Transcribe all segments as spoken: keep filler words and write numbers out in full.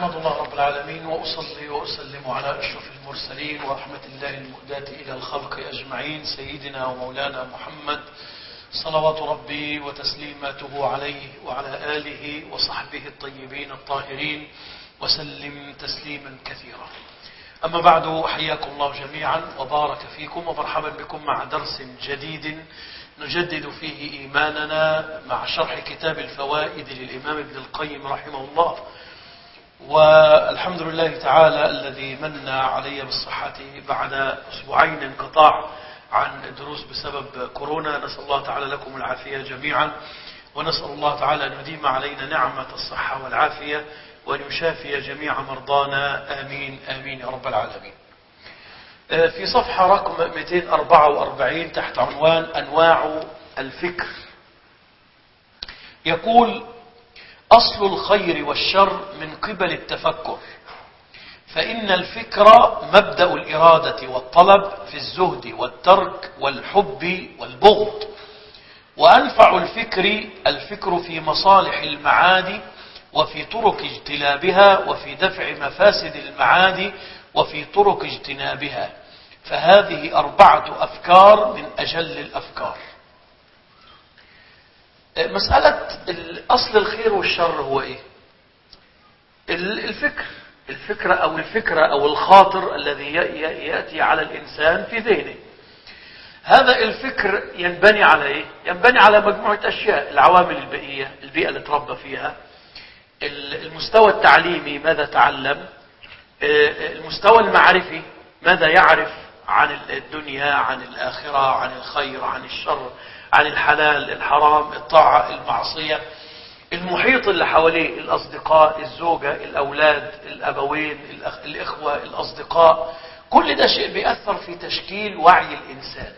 أحمد الله رب العالمين وأصلي وأسلم على أشرف المرسلين ورحمة الله المهداة إلى الخلق أجمعين سيدنا ومولانا محمد صلوات ربي وتسليماته عليه وعلى آله وصحبه الطيبين الطاهرين وسلم تسليما كثيرا. أما بعد، حياكم الله جميعا وبارك فيكم ومرحبا بكم مع درس جديد نجدد فيه إيماننا مع شرح كتاب الفوائد للإمام ابن القيم رحمه الله. والحمد لله تعالى الذي من علي بالصحة بعد أسبوعين انقطاع عن الدروس بسبب كورونا. نسأل الله تعالى لكم العافية جميعا، ونسأل الله تعالى أن يديم علينا نعمة الصحة والعافية وأن يشافي جميع مرضانا، آمين آمين يا رب العالمين. في صفحة رقم مئتين وأربعة وأربعين تحت عنوان أنواع الفكر يقول: أصل الخير والشر من قبل التفكر، فإن الفكر مبدأ الإرادة والطلب في الزهد والترك والحب والبغض. وأنفع الفكر الفكر في مصالح المعاد وفي طرق اجتلابها وفي دفع مفاسد المعاد وفي طرق اجتنابها، فهذه أربعة أفكار من أجل الأفكار. مسألة أصل الخير والشر هو إيه؟ الفكر الفكرة أو الفكرة أو الخاطر الذي يأتي على الإنسان في ذهنه. هذا الفكر ينبني على إيه؟ ينبني على مجموعة أشياء: العوامل البيئية، البيئة اللي تربى فيها، المستوى التعليمي ماذا تعلم، المستوى المعرفي ماذا يعرف عن الدنيا، عن الآخرة، عن الخير، عن الشر، عن الحلال، الحرام، الطاعة، المعصية، المحيط اللي حواليه، الأصدقاء، الزوجة، الأولاد، الأبوين، الإخوة، الأصدقاء. كل ده شيء بيأثر في تشكيل وعي الإنسان.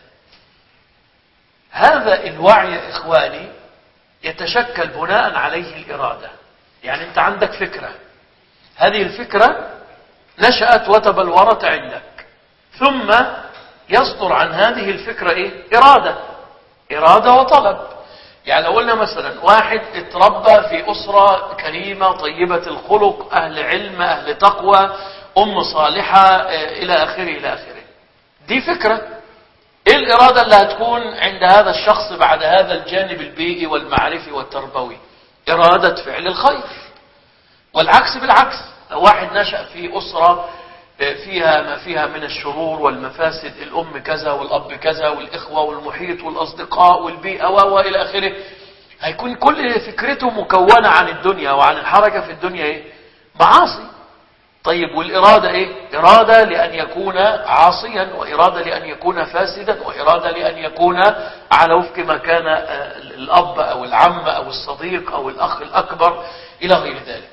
هذا الوعي يا إخواني يتشكل بناء عليه الإرادة. يعني أنت عندك فكرة، هذه الفكرة نشأت وتبلورت عندك، ثم يصدر عن هذه الفكرة إيه؟ إرادة إرادة وطلب. يعني لو قلنا مثلا واحد اتربى في أسرة كريمة طيبة الخلق، أهل علم، أهل تقوى، أم صالحة، إلى آخره إلى آخره، دي فكرة. إيه الإرادة اللي هتكون عند هذا الشخص بعد هذا الجانب البيئي والمعرفي والتربوي؟ إرادة فعل الخير. والعكس بالعكس، لو واحد نشأ في أسرة فيها ما فيها من الشرور والمفاسد، الأم كذا والأب كذا والإخوة والمحيط والأصدقاء والبيئة وإلى آخره، هيكون كل فكرته مكونة عن الدنيا وعن الحركة في الدنيا إيه؟ معاصي. طيب والإرادة إيه؟ إرادة لأن يكون عاصيا، وإرادة لأن يكون فاسدا، وإرادة لأن يكون على وفق ما كان الأب أو العم أو الصديق أو الأخ الأكبر إلى غير ذلك.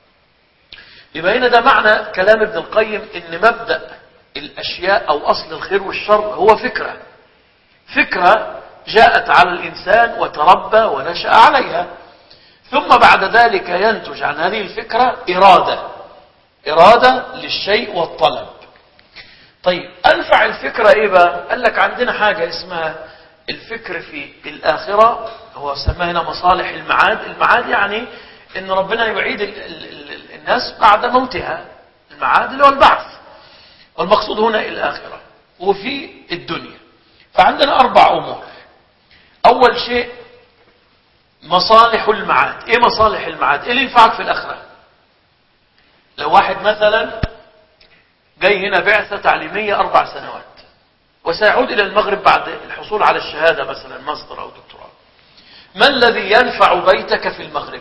يبقى هنا ده معنى كلام ابن القيم، ان مبدأ الاشياء او اصل الخير والشر هو فكرة فكرة جاءت على الانسان وتربى ونشأ عليها، ثم بعد ذلك ينتج عن هذه الفكرة إرادة إرادة للشيء والطلب. طيب انفع الفكرة ايه بقى؟ قال لك عندنا حاجة اسمها الفكر في الآخرة، هو سماه هنا مصالح المعاد. المعاد يعني ان ربنا يعيد الناس بعد موتها، المعاد اللي هو البعث، والمقصود هنا الآخرة وفي الدنيا. فعندنا أربع أمور. أول شيء مصالح المعاد. إيه مصالح المعاد؟ إيه اللي ينفعك في الآخرة؟ لو واحد مثلا جاي هنا بعثة تعليمية أربع سنوات وسيعود إلى المغرب بعد الحصول على الشهادة مثلا ماستر أو دكتوراه، ما الذي ينفع بيتك في المغرب؟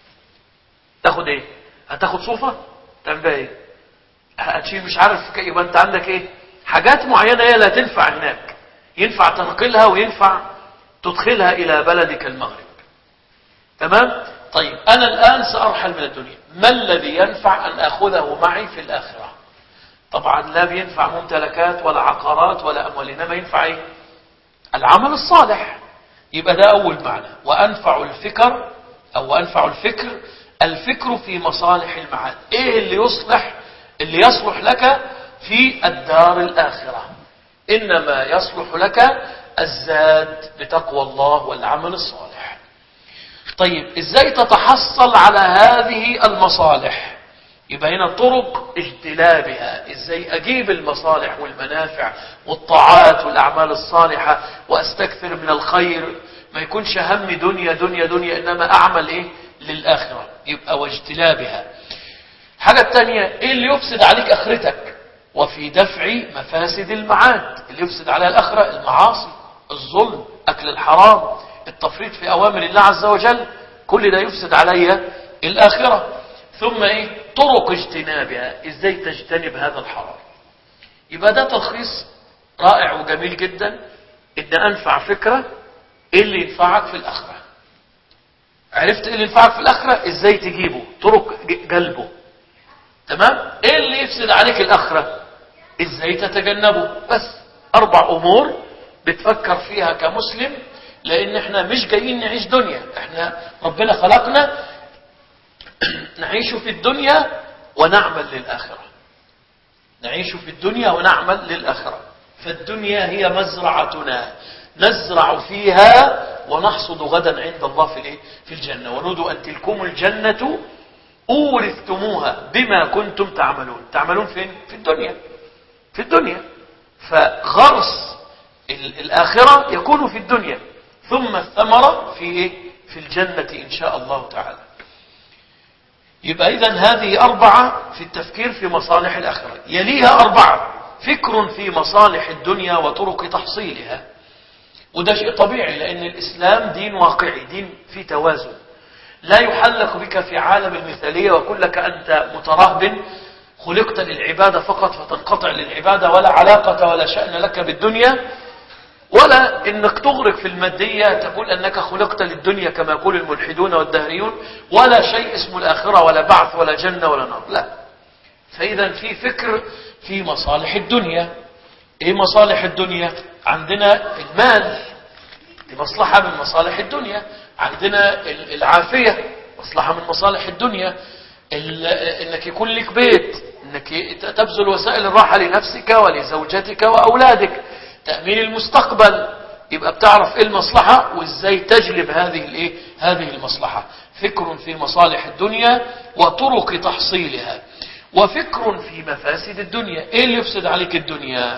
تاخد إيه؟ هتاخد صوفة؟ تعمل بها ايه؟ هتشيل مش عارف، يبقى انت عندك ايه؟ حاجات معينة هي لا تنفع هناك، ينفع تنقلها وينفع تدخلها الى بلدك المغرب. تمام؟ طيب انا الان سارحل من الدنيا، ما الذي ينفع ان اخذه معي في الاخرة؟ طبعا لا بينفع ممتلكات ولا عقارات ولا اموال، انما ينفع ايه؟ العمل الصالح. يبقى ده اول معنى. وانفع الفكر او انفع الفكر الفكر في مصالح المعاد. ايه اللي يصلح اللي يصلح لك في الدار الآخرة؟ انما يصلح لك الزاد بتقوى الله والعمل الصالح. طيب ازاي تتحصل على هذه المصالح؟ يبقى هنا طرق اجتلابها، ازاي اجيب المصالح والمنافع والطاعات والاعمال الصالحة واستكثر من الخير، ما يكونش همي دنيا دنيا دنيا، انما اعمل ايه للاخرة. يبقى واجتلابها. حاجة التانية، ايه اللي يفسد عليك اخرتك؟ وفي دفع مفاسد المعاد. اللي يفسد عليها الاخرة المعاصي، الظلم، اكل الحرام، التفريط في اوامر الله عز وجل، كل ده يفسد عليها الاخرة. ثم ايه؟ طرق اجتنابها، ازاي تجتنب هذا الحرام. يبقى ده تلخيص رائع وجميل جدا، ان انفع فكرة ايه اللي ينفعك في الاخرة. عرفت ايه اللي ينفعك في الاخرة، ازاي تجيبه، طرق جلبه. تمام. ايه اللي يفسد عليك الاخرة، ازاي تتجنبه. بس اربع امور بتفكر فيها كمسلم، لان احنا مش جايين نعيش دنيا، احنا ربنا خلقنا نعيش في الدنيا ونعمل للآخرة. نعيش في الدنيا ونعمل للآخرة. فالدنيا هي مزرعتنا نزرع فيها ونحصد غدا عند الله في الايه؟ في الجنة. ونودوا أن تلكم الجنة أورثتموها بما كنتم تعملون. تعملون فين؟ في الدنيا. في الدنيا. فغرس الآخرة يكون في الدنيا، ثم الثمرة في ايه؟ في الجنة إن شاء الله تعالى. يبقى إذن هذه أربعة في التفكير في مصالح الآخرة. يليها أربعة: فكر في مصالح الدنيا وطرق تحصيلها. وده شيء طبيعي، لأن الإسلام دين واقعي، دين في توازن، لا يحلق بك في عالم المثالية ويقول لك أنت مترهبن خلقت للعبادة فقط فتنقطع للعبادة، ولا علاقة ولا شأن لك بالدنيا، ولا انك تغرق في المادية تقول انك خلقت للدنيا كما يقول الملحدون والدهريون، ولا شيء اسمه الاخرة ولا بعث ولا جنة ولا نار. لا. فاذا في فكر في مصالح الدنيا. ايه مصالح الدنيا؟ عندنا المال، دي مصلحة من مصالح الدنيا. عندنا العافية، مصلحة من مصالح الدنيا. انك يكون لك بيت، انك تبذل وسائل الراحة لنفسك ولزوجتك واولادك، تأمين المستقبل. يبقى بتعرف ايه المصلحة وازاي تجلب هذه الايه؟ هذه المصلحة. فكر في مصالح الدنيا وطرق تحصيلها، وفكر في مفاسد الدنيا. ايه اللي يفسد عليك الدنيا؟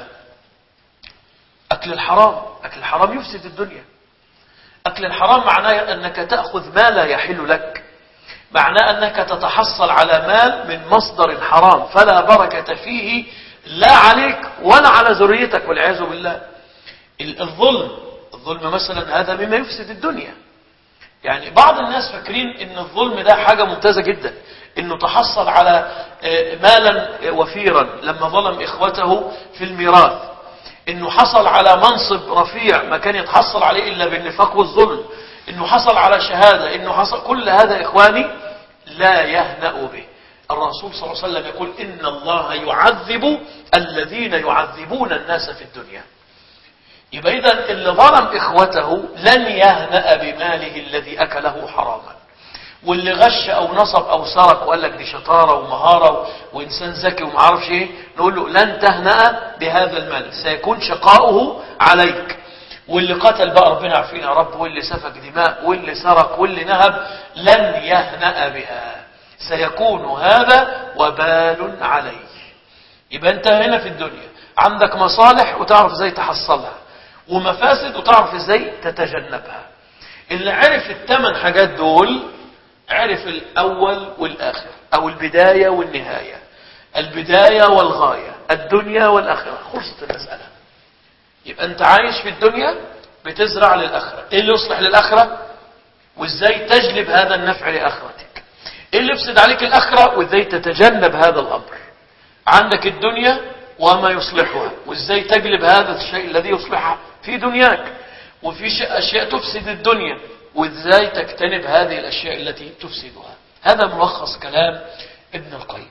اكل الحرام. اكل الحرام يفسد الدنيا. اكل الحرام معناه انك تأخذ ما لا يحل لك، معناه انك تتحصل على مال من مصدر حرام فلا بركة فيه، لا عليك ولا على ذريتك والعياذ بالله. الظلم، الظلم مثلا هذا مما يفسد الدنيا. يعني بعض الناس فاكرين ان الظلم ده حاجة ممتازة جدا، انه تحصل على مالا وفيرا لما ظلم اخوته في الميراث، انه حصل على منصب رفيع ما كان يتحصل عليه الا بالنفاق والظلم، انه حصل على شهادة، انه حصل كل هذا اخواني لا يهنأ به. الرسول صلى الله عليه وسلم يقول إن الله يعذب الذين يعذبون الناس في الدنيا. يبقى إذن اللي ظلم إخوته لن يهنأ بماله الذي أكله حراما، واللي غش أو نصب أو سرق وقال لك دي شطارة ومهارة وإنسان ذكي وما عارفش إيه، نقول له لن تهنأ بهذا المال، سيكون شقاؤه عليك. واللي قتل بقى ربنا عارفين يا رب، واللي سفك دماء واللي سرق واللي نهب لن يهنأ بها، سيكون هذا وبال عليه. يبقى انت هنا في الدنيا عندك مصالح وتعرف ازاي تحصلها، ومفاسد وتعرف ازاي تتجنبها. اللي عرف الثمان حاجات دول عرف الاول والاخر، او البداية والنهاية، البداية والغاية، الدنيا والاخرة. خلصت المسألة. يبقى انت عايش في الدنيا بتزرع للاخرة. ايه اللي يصلح للاخرة وازاي تجلب هذا النفع لاخرتك؟ ايه اللي يفسد عليك الاخرة وازاي تتجنب هذا الامر؟ عندك الدنيا وما يصلحها، وازاي تجلب هذا الشيء الذي يصلحها في دنياك، وفي اشياء تفسد الدنيا وازاي تجتنب هذه الاشياء التي تفسدها. هذا ملخص كلام ابن القيم.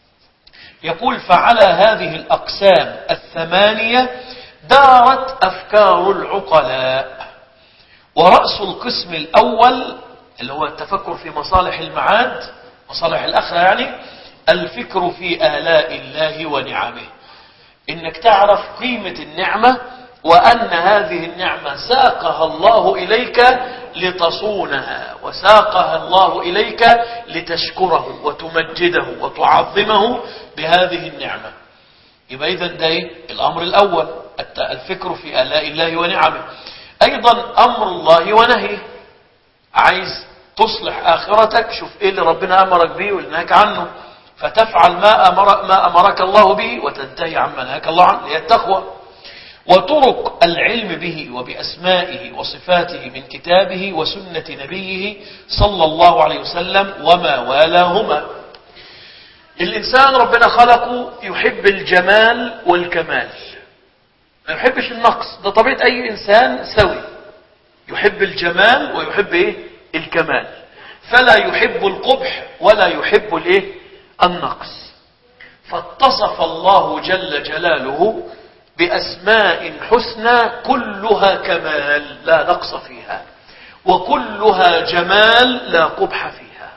يقول فعلى هذه الاقسام الثمانية دارت افكار العقلاء. ورأس القسم الاول اللي هو التفكر في مصالح المعاد، مصالح الآخرة يعني، الفكر في آلاء الله ونعمه. إنك تعرف قيمة النعمة، وأن هذه النعمة ساقها الله إليك لتصونها، وساقها الله إليك لتشكره وتمجده وتعظمه بهذه النعمة. يبقى إذن ده الأمر الأول، الفكر في آلاء الله ونعمه. أيضا أمر الله ونهيه، عايز تصلح آخرتك، شوف إيه اللي ربنا أمرك به والنهاك عنه، فتفعل ما, أمر ما أمرك الله به وتنتهي عما نهاك الله عنه، هي التقوى. وطرق العلم به وبأسمائه وصفاته من كتابه وسنة نبيه صلى الله عليه وسلم وما والاهما. الإنسان ربنا خلقه يحب الجمال والكمال، ما يحبش النقص، ده طبيعة أي إنسان سوي، يحب الجمال ويحب إيه؟ الكمال، فلا يحب القبح ولا يحب الإيه؟ النقص. فاتصف الله جل جلاله بأسماء حسنى كلها كمال لا نقص فيها، وكلها جمال لا قبح فيها.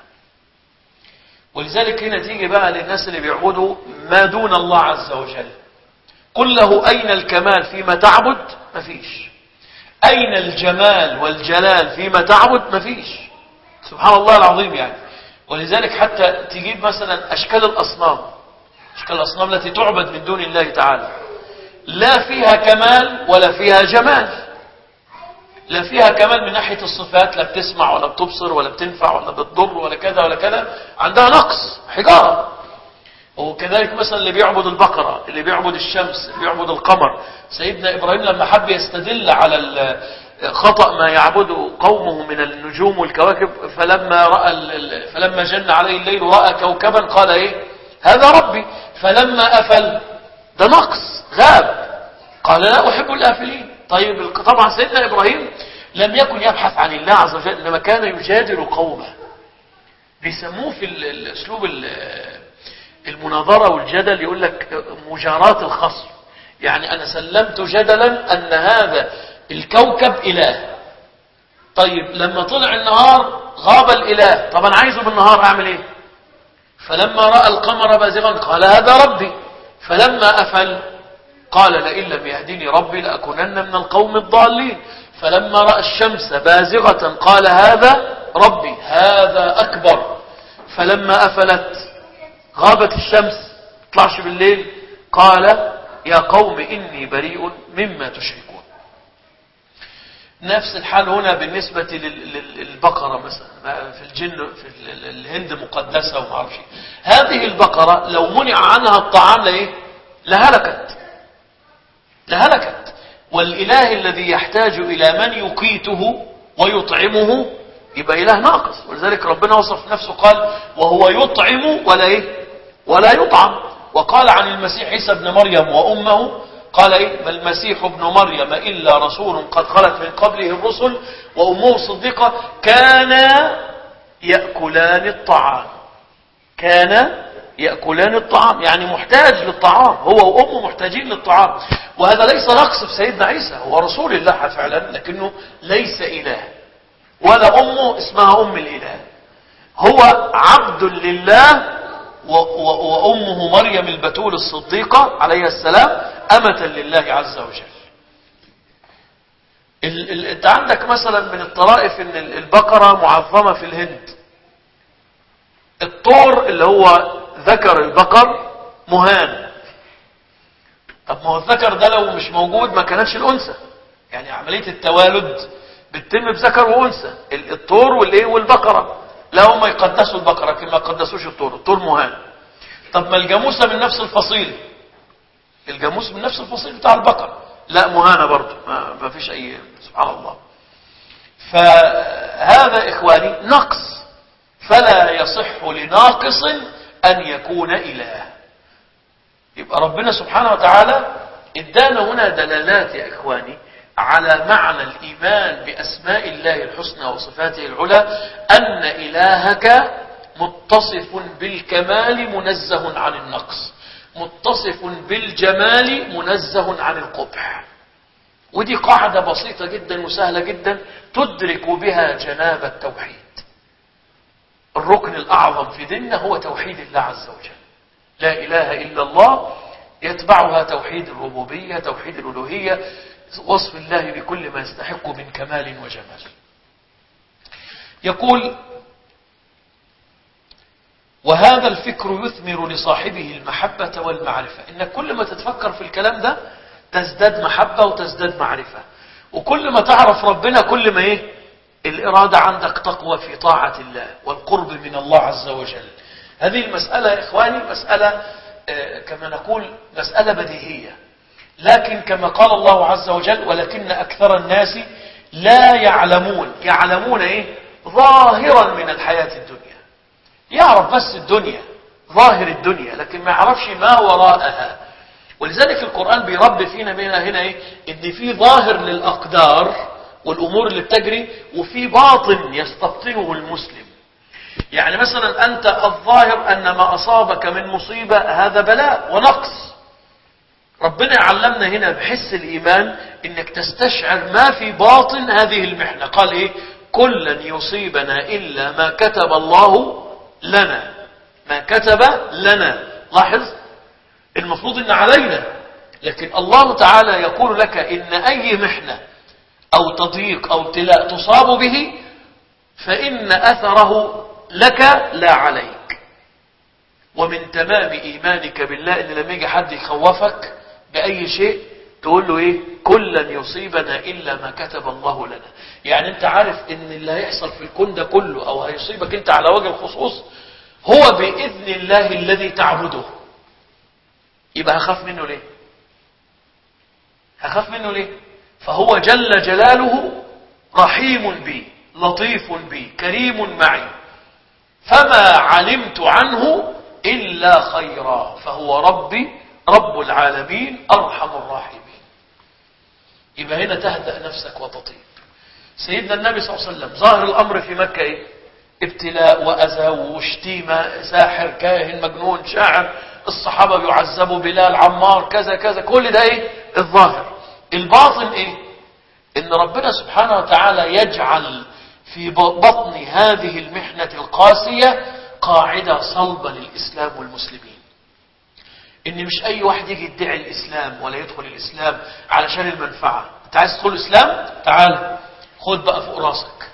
ولذلك هنا تيجي بقى للناس اللي بيعبدوا ما دون الله عز وجل، قل له أين الكمال فيما تعبد؟ مفيش. أين الجمال والجلال فيما تعبد؟ مفيش. سبحان الله العظيم يعني. ولذلك حتى تجيب مثلا أشكال الأصنام، أشكال الأصنام التي تعبد من دون الله تعالى، لا فيها كمال ولا فيها جمال. لا فيها كمال من ناحية الصفات، لا بتسمع ولا بتبصر ولا بتنفع ولا بتضر ولا كذا ولا كذا، عندها نقص، حجارة. وكذلك مثلا اللي بيعبد البقرة، اللي بيعبد الشمس، اللي بيعبد القمر. سيدنا إبراهيم لما حب يستدل على خطأ ما يعبده قومه من النجوم والكواكب، فلما رأى فلما جن عليه الليل رأى كوكبا قال ايه؟ هذا ربي. فلما أفل، ده نقص، غاب، قال لا أحب الآفلين. طيب طبعا سيدنا إبراهيم لم يكن يبحث عن الله عز وجل، إنما كان يجادل قومه، بيسموه في الأسلوب المناظرة والجدل يقول لك مجاراة الخصم. يعني أنا سلمت جدلا أن هذا الكوكب إله، طيب لما طلع النهار غاب الإله، طب أنا عايزه بالنهار أعمل إيه؟ فلما رأى القمر بازغا قال هذا ربي. فلما أفل قال لئن لم يهدني ربي لأكونن من القوم الضالين. فلما رأى الشمس بازغة قال هذا ربي، هذا أكبر. فلما أفلت غابت الشمس، طلعش بالليل، قال يا قوم إني بريء مما تشركون. نفس الحال هنا بالنسبة للبقرة مثلا، في الجن في الهند مقدسة وما اعرفش. هذه البقرة لو منع عنها الطعام لإيه؟ لهلكت لهلكت. والإله الذي يحتاج إلى من يقيته ويطعمه يبقى إله ناقص. ولذلك ربنا وصف نفسه قال وهو يطعم ولا إيه؟ ولا يطعم. وقال عن المسيح عيسى ابن مريم وأمه، قال إيه؟ ما المسيح ابن مريم إلا رسول قد خلت من قبله الرسل وأمه صديقة كانا يأكلان الطعام. كان يأكلان الطعام، يعني محتاج للطعام، هو وأمه محتاجين للطعام. وهذا ليس نقص في سيدنا عيسى، هو رسول الله فعلا، لكنه ليس إله، ولا أمه اسمها أم الإله، هو عبد لله. وأمه مريم البتول الصديقة عليها السلام أمة لله عز وجل. انت عندك مثلا من الطرائف ان البقرة معظمة في الهند. الطور اللي هو ذكر البقر مهان. طب ما هو الذكر ده لو مش موجود ما كانتش الأنثى، يعني عملية التوالد بتتم بذكر وأنثى. الطور والايه والبقرة لا هم يقدسوا البقرة لكن ما يقدسوش الطور، الطور مهان. طب ما الجاموسة من نفس الفصيل، الجاموس من نفس الفصيل بتاع البقرة، لا مهانة برضو، ما, ما فيش أي، سبحان الله. فهذا إخواني نقص، فلا يصح لناقص أن يكون إله. يبقى ربنا سبحانه وتعالى ادانا هنا دلالات يا إخواني على معنى الإيمان بأسماء الله الحسنى وصفاته العلى، أن إلهك متصف بالكمال منزه عن النقص، متصف بالجمال منزه عن القبح. ودي قاعدة بسيطة جدا وسهلة جدا تدرك بها جناب التوحيد. الركن الأعظم في ديننا هو توحيد الله عز وجل، لا إله إلا الله، يتبعها توحيد الربوبية، توحيد الألوهية، وصف الله بكل ما يستحق من كمال وجمال. يقول: وهذا الفكر يثمر لصاحبه المحبة والمعرفة. إنك كل ما تتفكر في الكلام ده تزداد محبة وتزداد معرفة، وكل ما تعرف ربنا كل ما إيه الإرادة عندك تقوى في طاعة الله والقرب من الله عز وجل. هذه المسألة يا إخواني مسألة كما نقول مسألة بديهية، لكن كما قال الله عز وجل: ولكن أكثر الناس لا يعلمون. يعلمون إيه؟ ظاهرا من الحياة الدنيا، يعرف بس الدنيا، ظاهر الدنيا، لكن ما يعرفش ما وراءها. ولذلك القرآن بيربي فينا هنا هنا إيه؟ إن في ظاهر للأقدار والأمور اللي بتجري، وفي باطن يستبطنه المسلم. يعني مثلا أنت الظاهر أن ما أصابك من مصيبة هذا بلاء ونقص. ربنا علمنا هنا بحس الإيمان إنك تستشعر ما في باطن هذه المحنة. قال إيه؟ كلا يصيبنا إلا ما كتب الله لنا. ما كتب لنا. لاحظ، المفروض إن علينا، لكن الله تعالى يقول لك إن أي محنة أو تضييق أو ابتلاء تصاب به فإن أثره لك لا عليك. ومن تمام إيمانك بالله إن لما يجي حد يخوفك بأي شيء تقول له إيه؟ كلا يصيبنا إلا ما كتب الله لنا. يعني أنت عارف إن اللي هيحصل في الكون ده كله أو هيصيبك أنت على وجه الخصوص هو بإذن الله الذي تعبده. يبقى هخاف منه ليه؟ هخاف منه ليه؟ فهو جل جلاله رحيم بي، لطيف بي، كريم معي، فما علمت عنه إلا خيرا، فهو ربي رب العالمين أرحم الراحمين. يبقى هنا تهدأ نفسك وتطيب. سيدنا النبي صلى الله عليه وسلم ظاهر الأمر في مكة إيه؟ ابتلاء وأذى وشتيمة، ساحر، كاهن، مجنون، شاعر، الصحابة بيعذبوا، بلال، عمار، كذا كذا، كل ده إيه؟ الظاهر. الباطن إيه؟ إن ربنا سبحانه وتعالى يجعل في بطن هذه المحنة القاسية قاعدة صلبة للإسلام والمسلمين. إن مش أي واحد يجي يدعي الإسلام ولا يدخل الإسلام علشان المنفعة. أنت عايز تدخل الإسلام؟ تعال خد بقى فوق راسك.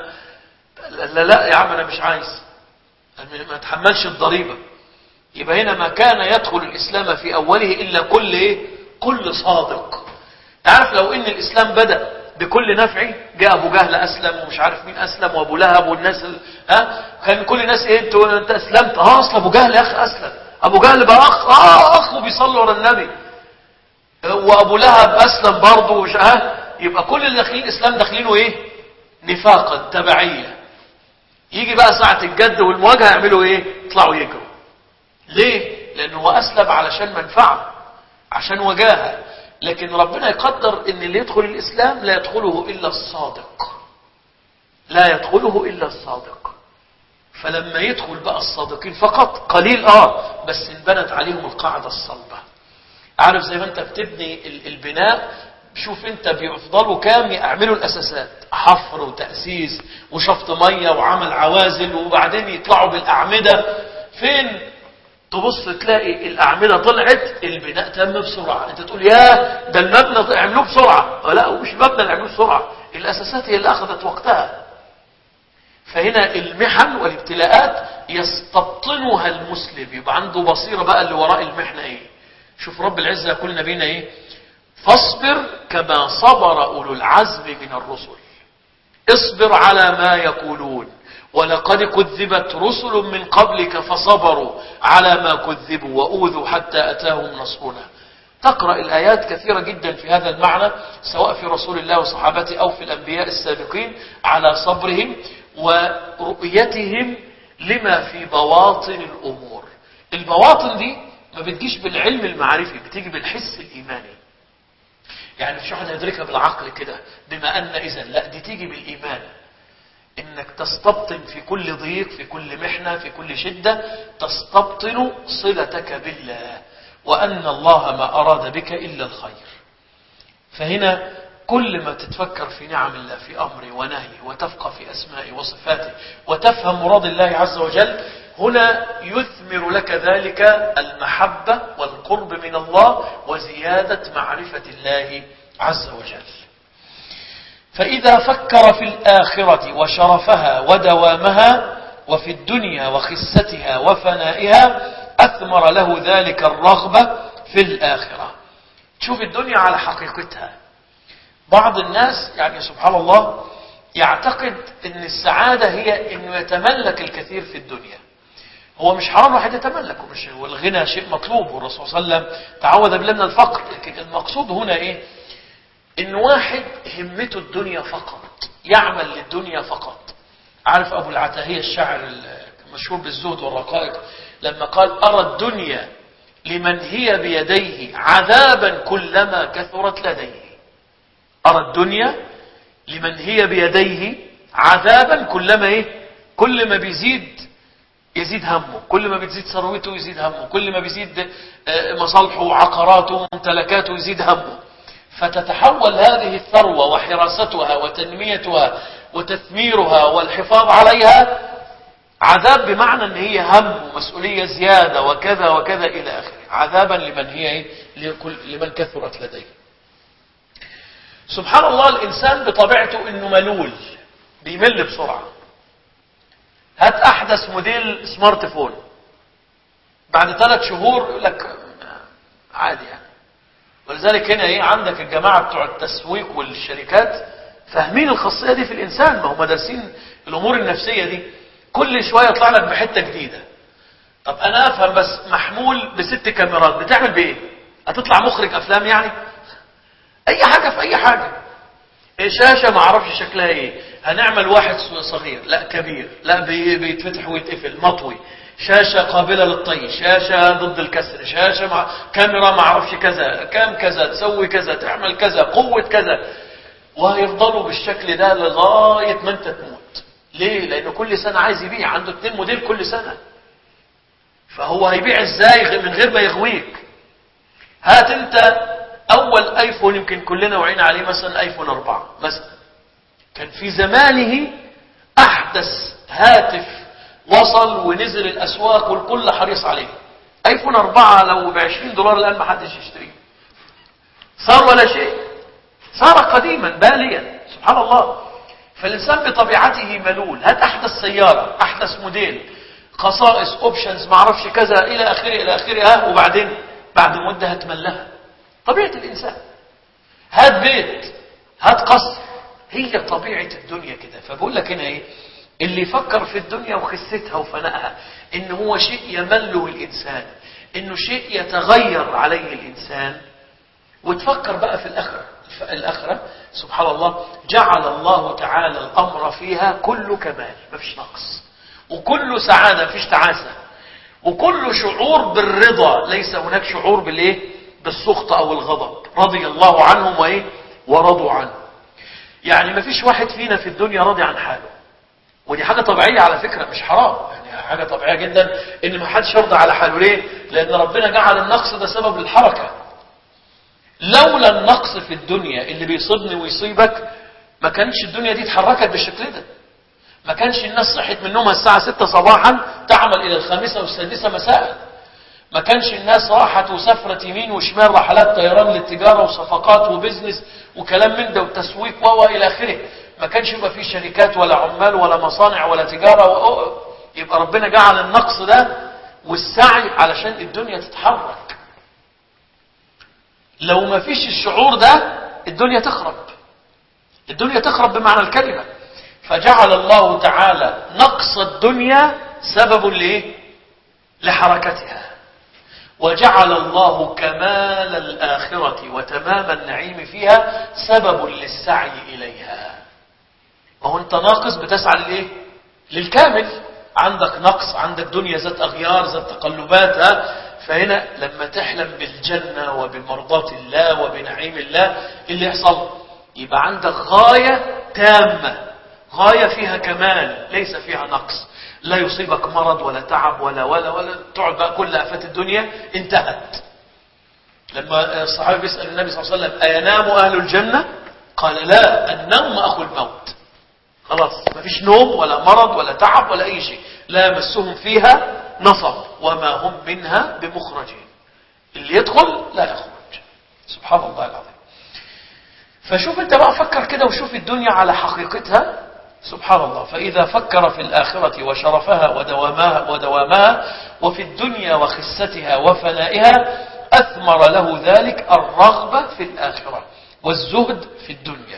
لا لا يا عم أنا مش عايز، ما تحملش الضريبة. يبقى هنا ما كان يدخل الإسلام في أوله إلا كل إيه؟ كل صادق. تعرف لو إن الإسلام بدأ بكل نفعي، جاء أبو جهل أسلم ومش عارف مين أسلم وأبو لهب والناس ال... ها كان كل الناس إيه؟ أنت أنت أسلمت؟ أه أصل أبو جهل يا أخي أسلم. أبو جهل بقى أخ، آه أخ وبيصلي ورا النبي. وأبو لهب أسلم برضه وش ها. يبقى كل اللي داخلين الإسلام داخلينه إيه؟ نفاقا، تبعية. يجي بقى ساعة الجد والمواجهة يعملوا إيه؟ يطلعوا يجروا. ليه؟ لأنه هو أسلم علشان منفعة، عشان وجاهة. لكن ربنا يقدر ان اللي يدخل الإسلام لا يدخله إلا الصادق، لا يدخله إلا الصادق. فلما يدخل بقى الصادقين فقط قليل اه بس انبنت عليهم القاعدة الصلبة. عارف زي ما انت بتبني البناء، شوف انت بيفضلوا كام يعملوا الأساسات، حفر وتأسيس وشفط مية وعمل عوازل، وبعدين يطلعوا بالأعمدة. فين تبص تلاقي الأعمدة طلعت، البناء تم بسرعة. انت تقول يا ده المبنى عملوه بسرعة. لا، ومش المبنى اللي عملوه بسرعة، الأساسات هي اللي أخذت وقتها. فهنا المحن والابتلاءات يستبطنها المسلم، يبقى عنده بصيرة بقى اللي وراء المحنة ايه. شوف رب العزة يقول نبينا ايه؟ فاصبر كما صبر أولو العزم من الرسل. اصبر على ما يقولون، ولقد كذبت رسل من قبلك فصبروا على ما كذبوا وأوذوا حتى أتاهم نصرنا. تقرأ الآيات كثيرة جدا في هذا المعنى، سواء في رسول الله وصحابته أو في الأنبياء السابقين، على صبرهم ورؤيتهم لما في بواطن الأمور. البواطن دي ما بتجيش بالعلم المعرفي، بتيجي بالحس الإيماني. يعني مش واحد يدركها بالعقل كده بما أن إذن، لا، دي تيجي بالإيمان. إنك تستبطن في كل ضيق، في كل محنة، في كل شدة، تستبطن صلتك بالله، وأن الله ما أراد بك إلا الخير. فهنا كل ما تتفكر في نعم الله، في أمره ونهيه، وتفقه في أسمائه وصفاته، وتفهم مراد الله عز وجل، هنا يثمر لك ذلك المحبة والقرب من الله وزيادة معرفة الله عز وجل. فإذا فكر في الآخرة وشرفها ودوامها وفي الدنيا وخستها وفنائها أثمر له ذلك الرغبة في الآخرة. تشوف الدنيا على حقيقتها. بعض الناس يعني سبحان الله يعتقد ان السعادة هي انه يتملك الكثير في الدنيا. هو مش حرام واحد يتملك، ومش والغنى شيء مطلوب، والرسول صلى الله عليه وسلم تعوذ بالله من الفقر. لكن المقصود هنا ايه؟ ان واحد همته الدنيا فقط، يعمل للدنيا فقط. عارف ابو العتاهية الشاعر المشهور بالزهد والرقائق لما قال أرى الدنيا لمن هي بيديه عذابا كلما كثرت لديه. أرى الدنيا لمن هي بيديه عذابا كلما ايه؟ كل ما بيزيد يزيد همه، كل ما بتزيد ثروته يزيد همه، كل ما بيزيد مصالحه وعقاراته وممتلكاته يزيد همه. فتتحول هذه الثروة وحراستها وتنميتها وتثميرها والحفاظ عليها عذاب، بمعنى ان هي هم ومسؤولية زيادة وكذا وكذا الى اخره. عذابا لمن هي ايه؟ لمن كثرت لديه. سبحان الله، الانسان بطبيعته انه ملول، بيمل بسرعة. هات احدث موديل سمارت فون بعد ثلاث شهور يقول لك عادي يعني. ولذلك هنا ايه؟ عندك الجماعة بتوع التسويق والشركات فاهمين الخاصية دي في الانسان، ما هم دارسين الامور النفسية دي. كل شوية يطلع لك بحتة جديدة. طب انا افهم، بس محمول بست كاميرات بتعمل بايه؟ هتطلع مخرج افلام يعني؟ اي حاجة في اي حاجة. شاشة ما اعرفش شكلها ايه، هنعمل واحد صغير لا كبير لا بيتفتح ويتقفل مطوي، شاشة قابلة للطي، شاشة ضد الكسر، شاشة مع كاميرا ما اعرفش كذا كام كذا، تسوي كذا، تعمل كذا، قوة كذا، وهيفضلوا بالشكل ده لغاية ما انت تموت. ليه؟ لانه كل سنة عايز يبيع، عنده اتنين موديل كل سنة. فهو هيبيع ازاي من غير ما يغويك؟ هات انت اول ايفون يمكن كلنا وعينا عليه مثلا ايفون اربعة مثلا، كان في زمانه احدث هاتف وصل ونزل الاسواق والكل حريص عليه. ايفون اربعة لو بعشرين دولار الان ما حدش يشتريه، صار ولا شيء، صار قديما باليا. سبحان الله. فالانسان بطبيعته ملول. هات احدث سيارة، احدث موديل، خصائص، اوبشنز، ما اعرفش كذا الى اخره الى اخره، ها وبعدين بعد مدة هتملها. طبيعة الانسان. هات بيت، هات قصر، هي طبيعة الدنيا كده. فبقول لك هنا ايه؟ اللي يفكر في الدنيا وخستها وفنائها ان هو شيء يمله الانسان، انه شيء يتغير عليه الانسان، وتفكر بقى في الاخرة. الاخرة سبحان الله جعل الله تعالى الامر فيها كل كمال، ما فيش نقص، وكل سعادة، ما فيش تعاسة، وكل شعور بالرضا، ليس هناك شعور بالايه؟ بالسخط او الغضب. رضي الله عنهم وايه؟ ورضوا عنه. يعني ما فيش واحد فينا في الدنيا راضي عن حاله، ودي حاجة طبيعية على فكرة، مش حرام يعني، حاجة طبيعية جدا ان ما حدش يرضى على حاله. ليه؟ لان ربنا جعل النقص ده سبب للحركة. لولا النقص في الدنيا اللي بيصيبني ويصيبك ما كانش الدنيا دي اتحركت بالشكل ده. ما كانش الناس صحت من نومها الساعة ستة صباحا تعمل الى الخامسة والسادسة مساء. ما كانش الناس راحت وسافرت يمين وشمال رحلات طيران للتجارة وصفقات وبزنس وكلام من ده وتسويق و الى اخره. ما كانش يبقى فيه شركات ولا عمال ولا مصانع ولا تجارة و... يبقى ربنا جعل النقص ده والسعي علشان الدنيا تتحرك. لو ما فيش الشعور ده الدنيا تخرب، الدنيا تخرب بمعنى الكلمة. فجعل الله تعالى نقص الدنيا سبب لإيه؟ لحركتها. وجعل الله كمال الآخرة وتمام النعيم فيها سبب للسعي إليها. وهو انت ناقص بتسعى للإيه؟ للكامل. عندك نقص، عندك دنيا ذات أغيار ذات تقلبات، ها؟ فهنا لما تحلم بالجنة وبمرضاة الله وبنعيم الله اللي يحصل، يبقى عندك غاية تامة، غاية فيها كمال ليس فيها نقص. لا يصيبك مرض ولا تعب ولا ولا ولا تقعد بقى كل آفات الدنيا انتهت. لما الصحابي بيسأل النبي صلى الله عليه وسلم أينام أهل الجنة؟ قال لا، النوم أخو الموت. خلاص ما فيش نوم ولا مرض ولا تعب ولا أي شيء، لا يمسهم فيها نصب وما هم منها بمخرجين. اللي يدخل لا يخرج. سبحان الله العظيم. فشوف انت بقى فكر كده وشوف الدنيا على حقيقتها. سبحان الله. فإذا فكر في الآخرة وشرفها ودوامها, ودوامها وفي الدنيا وخستها وفنائها أثمر له ذلك الرغبة في الآخرة والزهد في الدنيا.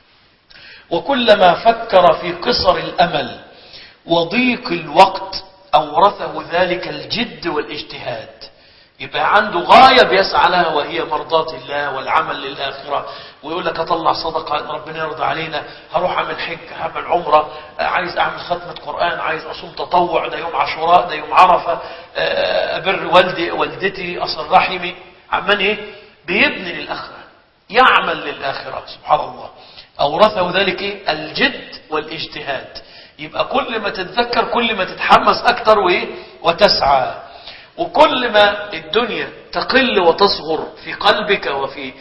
وكلما فكر في قصر الأمل وضيق الوقت أورثه ذلك الجد والاجتهاد. يبقى عنده غاية بيسعى لها وهي مرضاة الله والعمل للآخرة، ويقول لك أطلع صدقة ربنا يرضى علينا، هروح أعمل حج، هعمل عمرة، عايز أعمل ختمة قرآن، عايز أصوم تطوع، ده يوم عاشوراء، ده يوم عرفة، أبر والدي والدتي، أصل رحمي. عمال إيه؟ بيبني للآخرة، يعمل للآخرة. سبحان الله. أورثه ذلك إيه؟ الجد والاجتهاد. يبقى كل ما تتذكر كل ما تتحمس أكتر وإيه؟ وتسعى. وكل ما الدنيا تقل وتصغر في قلبك وفي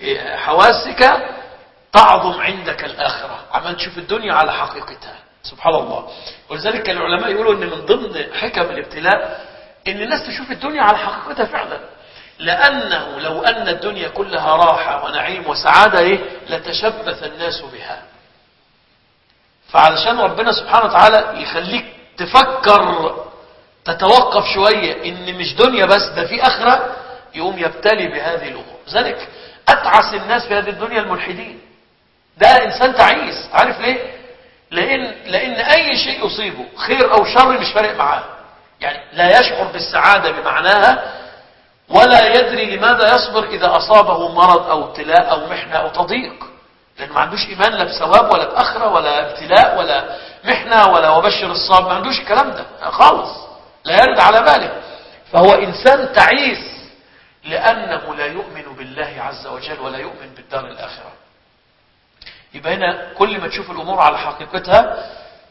حواسك تعظم عندك الآخرة. عمال تشوف الدنيا على حقيقتها. سبحان الله. ولذلك العلماء يقولوا أن من ضمن حكم الابتلاء أن الناس تشوف الدنيا على حقيقتها فعلا، لأنه لو أن الدنيا كلها راحة ونعيم وسعادة إيه؟ لتشبث الناس بها. فعلشان ربنا سبحانه وتعالى يخليك تفكر تتوقف شوية إن مش دنيا بس، ده في آخرة، يقوم يبتلي بهذه الأمور. ذلك أتعس الناس في هذه الدنيا الملحدين. ده إنسان تعيس. عارف ليه؟ لأن, لأن أي شيء يصيبه خير أو شر مش فارق معاه. يعني لا يشعر بالسعادة بمعناها، ولا يدري لماذا يصبر إذا أصابه مرض أو ابتلاء أو محنة أو تضييق، لأنه ما عندوش إيمان لا بثواب ولا بآخرة ولا ابتلاء ولا محنة ولا وبشر الصابر. ما عندوش الكلام ده خالص، لا يرد على باله. فهو إنسان تعيس لأنه لا يؤمن بالله عز وجل ولا يؤمن بالدار الآخرة. يبقى هنا كل ما تشوف الأمور على حقيقتها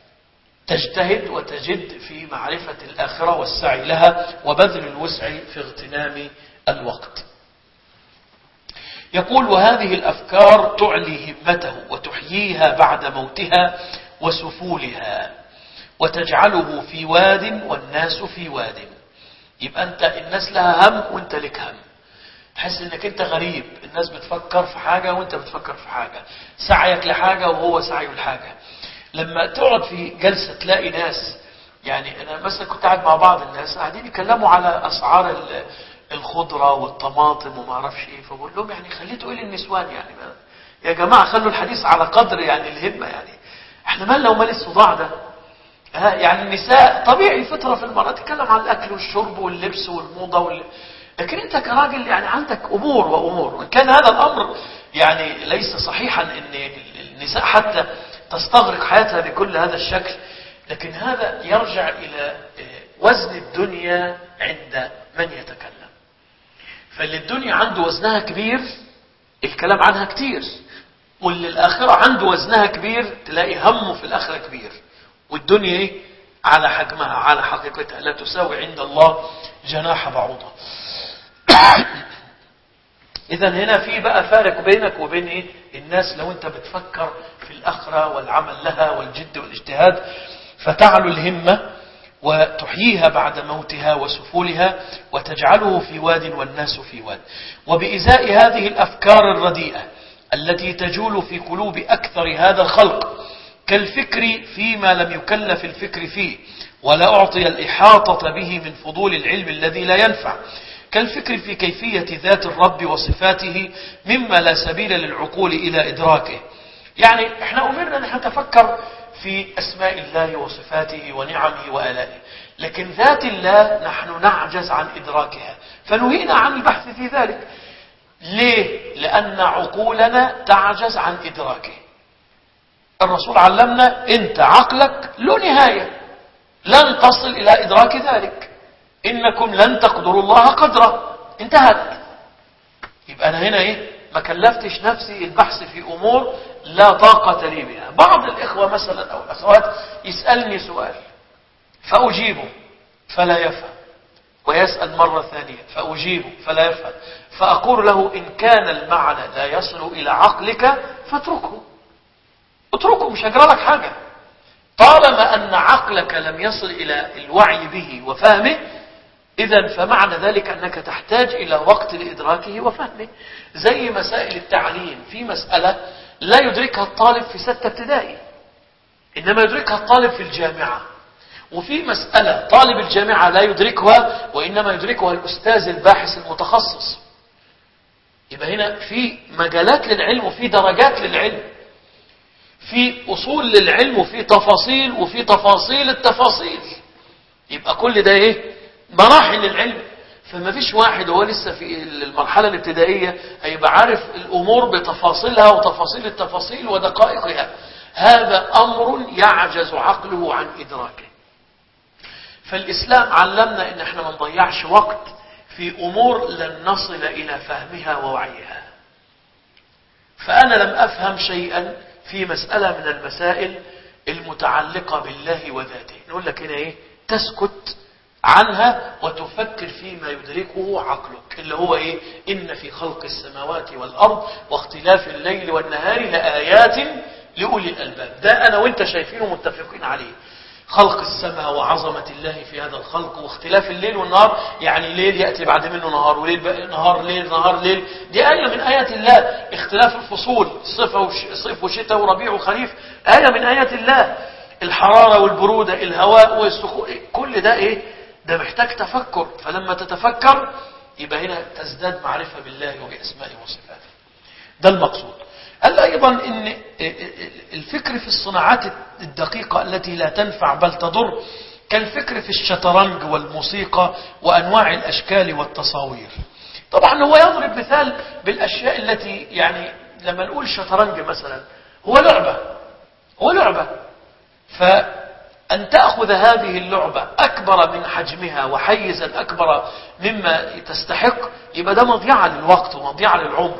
تجتهد وتجد في معرفة الآخرة والسعي لها وبذل الوسع في اغتنام الوقت. يقول: وهذه الأفكار تعلي همته وتحييها بعد موتها وسفولها وتجعله في واد والناس في واد. يبقى أنت الناس لها هم وانت لك هم، تحس انك انت غريب، الناس بتفكر في حاجة وانت بتفكر في حاجة، سعيك لحاجة وهو سعيه لحاجة. لما تقعد في جلسة تلاقي ناس، يعني انا مثلا كنت قاعد مع بعض الناس قاعدين يتكلموا على اسعار الخضرة والطماطم وما اعرفش ايه، فبقول لهم يعني خليتوا ايه للنسوان؟ يعني يا جماعة خلوا الحديث على قدر يعني الهمة. يعني احنا مالنا ومال الصداع ده؟ ها يعني النساء طبيعي فطرة في المرأة تتكلم عن الاكل والشرب واللبس والموضة وال... لكن انت كراجل يعني عندك امور وامور. وان كان هذا الامر يعني ليس صحيحا ان النساء حتى تستغرق حياتها بكل هذا الشكل، لكن هذا يرجع الى وزن الدنيا عند من يتكلم. فاللي الدنيا عنده وزنها كبير الكلام عنها كتير، واللي الاخرة عنده وزنها كبير تلاقي همه في الاخرة كبير. والدنيا ايه؟ على حجمها على حقيقتها لا تساوي عند الله جناح بعوضة. إذا هنا في بقى فارق بينك وبين إيه؟ الناس. لو أنت بتفكر في الآخرة والعمل لها والجد والاجتهاد فتعلو الهمة وتحييها بعد موتها وسفولها وتجعله في واد والناس في واد. وبإزاء هذه الأفكار الرديئة التي تجول في قلوب أكثر هذا الخلق كالفكر فيما لم يكلف الفكر فيه ولا أعطي الإحاطة به من فضول العلم الذي لا ينفع، كالفكر في كيفية ذات الرب وصفاته مما لا سبيل للعقول إلى إدراكه. يعني احنا أمرنا أن نتفكر في أسماء الله وصفاته ونعمه وآلائه، لكن ذات الله نحن نعجز عن إدراكها، فنهينا عن البحث في ذلك. ليه؟ لأن عقولنا تعجز عن إدراكه. الرسول علمنا أنت عقلك له نهاية، لن تصل إلى إدراك ذلك، إنكم لن تقدروا الله قدره، انتهت. يبقى أنا هنا إيه؟ ما كلفتش نفسي البحث في أمور لا طاقة لي بها. بعض الإخوة مثلا أو الأخوات يسألني سؤال فأجيبه فلا يفهم، ويسأل مرة ثانية فأجيبه فلا يفهم، فأقول له إن كان المعنى لا يصل إلى عقلك فاتركه، اتركه، مش هجرى لك حاجة. طالما أن عقلك لم يصل إلى الوعي به وفهمه إذن فمعنى ذلك أنك تحتاج إلى وقت لإدراكه وفهمه. زي مسائل التعليم، في مسألة لا يدركها الطالب في ستة ابتدائي، إنما يدركها الطالب في الجامعة. وفي مسألة طالب الجامعة لا يدركها، وإنما يدركها الأستاذ الباحث المتخصص. يبقى هنا في مجالات للعلم وفي درجات للعلم، في أصول للعلم وفي تفاصيل وفي تفاصيل التفاصيل. يبقى كل ده إيه؟ مراحل للعلم. فما فيش واحد هو لسه في المرحلة الابتدائية هيبقى عارف الأمور بتفاصيلها وتفاصيل التفاصيل ودقائقها. هذا أمر يعجز عقله عن إدراكه. فالإسلام علمنا إن احنا ما نضيعش وقت في أمور لن نصل إلى فهمها ووعيها. فأنا لم أفهم شيئا في مسألة من المسائل المتعلقة بالله وذاته، نقول لك هنا إيه؟ تسكت عنها وتفكر فيما يدركه عقلك، اللي هو إيه؟ إن في خلق السماوات والأرض واختلاف الليل والنهار لآيات لأولي الألباب. ده أنا وإنت شايفينه متفقين عليه. خلق السماء وعظمة الله في هذا الخلق واختلاف الليل والنهار، يعني ليل يأتي بعد منه نهار، وليل بقى نهار ليل نهار ليل. دي آية من آيات الله. اختلاف الفصول، صيف وشتاء وربيع وخريف، آية من آيات الله. الحرارة والبرودة، الهواء والسخون، كل ده إيه؟ ده محتاج تفكر. فلما تتفكر يبقى هنا تزداد معرفة بالله وبأسمائه وصفاته. ده المقصود. قال أيضا إن الفكر في الصناعات الدقيقة التي لا تنفع بل تضر، كالفكر في الشطرنج والموسيقى وأنواع الأشكال والتصاوير. طبعا هو يضرب مثال بالأشياء التي، يعني لما نقول شطرنج مثلا، هو لعبة هو لعبة فأن تأخذ هذه اللعبة أكبر من حجمها وحيزا أكبر مما تستحق، يبقى ده مضيعة للوقت ومضيعة للعمر.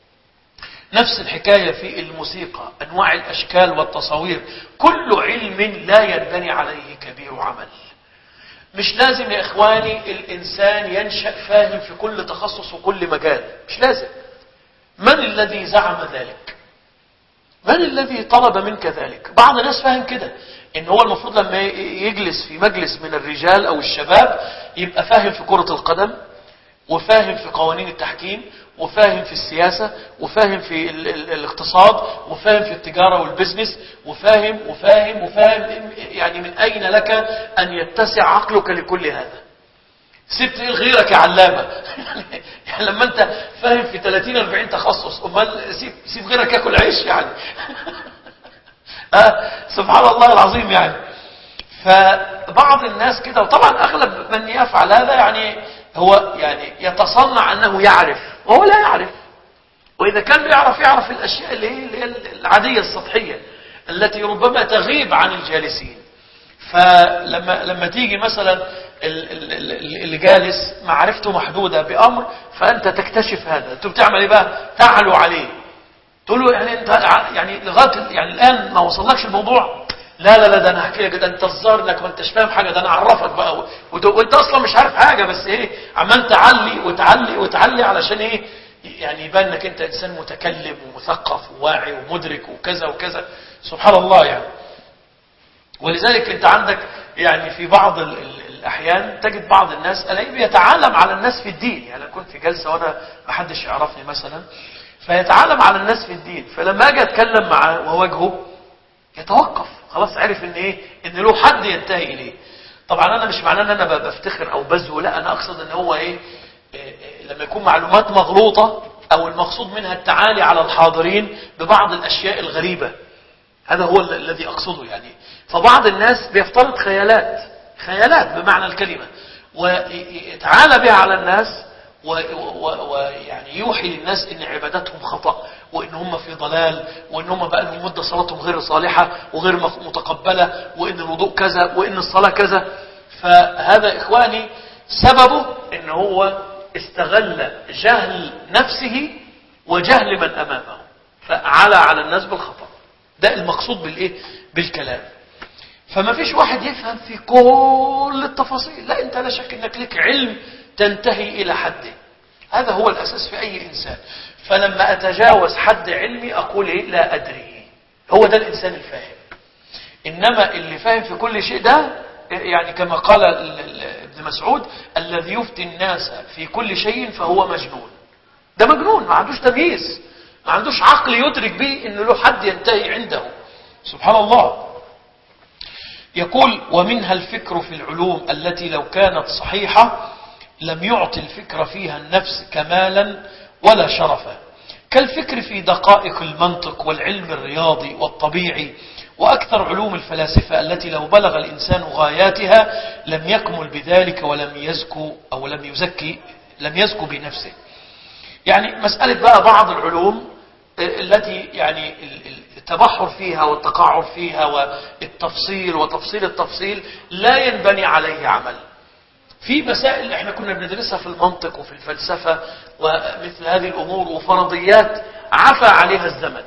نفس الحكاية في الموسيقى، أنواع الأشكال والتصاوير، كل علم لا ينبني عليه كبير عمل. مش لازم يا إخواني الإنسان ينشأ فاهم في كل تخصص وكل مجال، مش لازم. من الذي زعم ذلك؟ من الذي طلب منك ذلك؟ بعض الناس فاهم كده، إن هو المفروض لما يجلس في مجلس من الرجال أو الشباب يبقى فاهم في كرة القدم، وفاهم في قوانين التحكيم، وفاهم في السياسة، وفاهم في ال ال الاقتصاد، وفاهم في التجارة والبزنس، وفاهم وفاهم وفاهم. يعني من أين لك أن يتسع عقلك لكل هذا؟ سبت إيه غيرك يا علامة؟ يعني لما أنت فاهم في ثلاثين أربعين تخصص، أمال سيب, سيب غيرك يأكل عيش يعني. آه سبحان الله العظيم. يعني فبعض الناس كده، وطبعا أغلب من يفعل هذا يعني هو يعني يتصنع أنه يعرف وهو لا يعرف. وإذا كان بيعرف يعرف الأشياء اللي هي العادية السطحية التي ربما تغيب عن الجالسين. فلما لما تيجي مثلا اللي جالس معرفته محدودة بأمر، فأنت تكتشف هذا، أنت بتعمل إيه بقى؟ تعلو عليه، تقول له يعني أنت يعني لغاية يعني الآن ما وصلكش الموضوع؟ لا لا لا ده انا هحكي لك، ده انت الظاهر انك ما انتش فاهم حاجه، ده انا اعرفك بقى، وانت اصلا مش عارف حاجه، بس ايه عمال تعلي وتعلي وتعلي علشان ايه؟ يعني يبان انك انت انسان متكلم ومثقف وواعي ومدرك وكذا وكذا. سبحان الله. يعني ولذلك انت عندك يعني في بعض ال ال الاحيان تجد بعض الناس الاقيه بيتعالم على الناس في الدين. يعني انا كنت في جلسه وانا ما حدش يعرفني مثلا، فيتعالم على الناس في الدين، فلما اجي اتكلم معاه وواجهه يتوقف، خلاص عرف ان ايه؟ ان له حد ينتهي اليه. طبعا انا مش معناه ان انا بفتخر او بزهو، لا، انا اقصد ان هو ايه, إيه لما يكون معلومات مغلوطة او المقصود منها التعالي على الحاضرين ببعض الاشياء الغريبة، هذا هو الذي اقصده. يعني فبعض الناس بيفترض خيالات خيالات بمعنى الكلمة ويتعالى بها على الناس، ويعني يوحي للناس ان عبادتهم خطأ، وان هم في ضلال، وان هم بقى لهم مدة صلاتهم غير صالحة وغير متقبلة، وان الوضوء كذا وان الصلاة كذا. فهذا اخواني سببه ان هو استغل جهل نفسه وجهل من امامه، فعلى على الناس بالخطأ. ده المقصود بالايه؟ بالكلام. فما فيش واحد يفهم في كل التفاصيل، لا، انت لا شك انك لك علم تنتهي الى حده، هذا هو الاساس في اي انسان. فلما اتجاوز حد علمي اقول ايه؟ لا ادري. هو ده الانسان الفاهم. انما اللي فاهم في كل شيء ده يعني كما قال ابن مسعود: الذي يفتي الناس في كل شيء فهو مجنون. ده مجنون، ما عندوش تمييز، ما عندوش عقل يدرك به انه له حد ينتهي عنده. سبحان الله. يقول: ومنها الفكر في العلوم التي لو كانت صحيحة لم يعطي الفكر فيها النفس كمالا ولا شرفا، كالفكر في دقائق المنطق والعلم الرياضي والطبيعي وأكثر علوم الفلاسفة التي لو بلغ الإنسان غاياتها لم يكمل بذلك ولم يزكو أو لم يزكي لم يزكو بنفسه. يعني مسألة بقى بعض العلوم التي يعني التبحر فيها والتقعر فيها والتفصيل وتفصيل التفصيل لا ينبني عليه عمل. في مسائل احنا كنا بندرسها في المنطق وفي الفلسفة ومثل هذه الأمور وفرضيات عفى عليها الزمن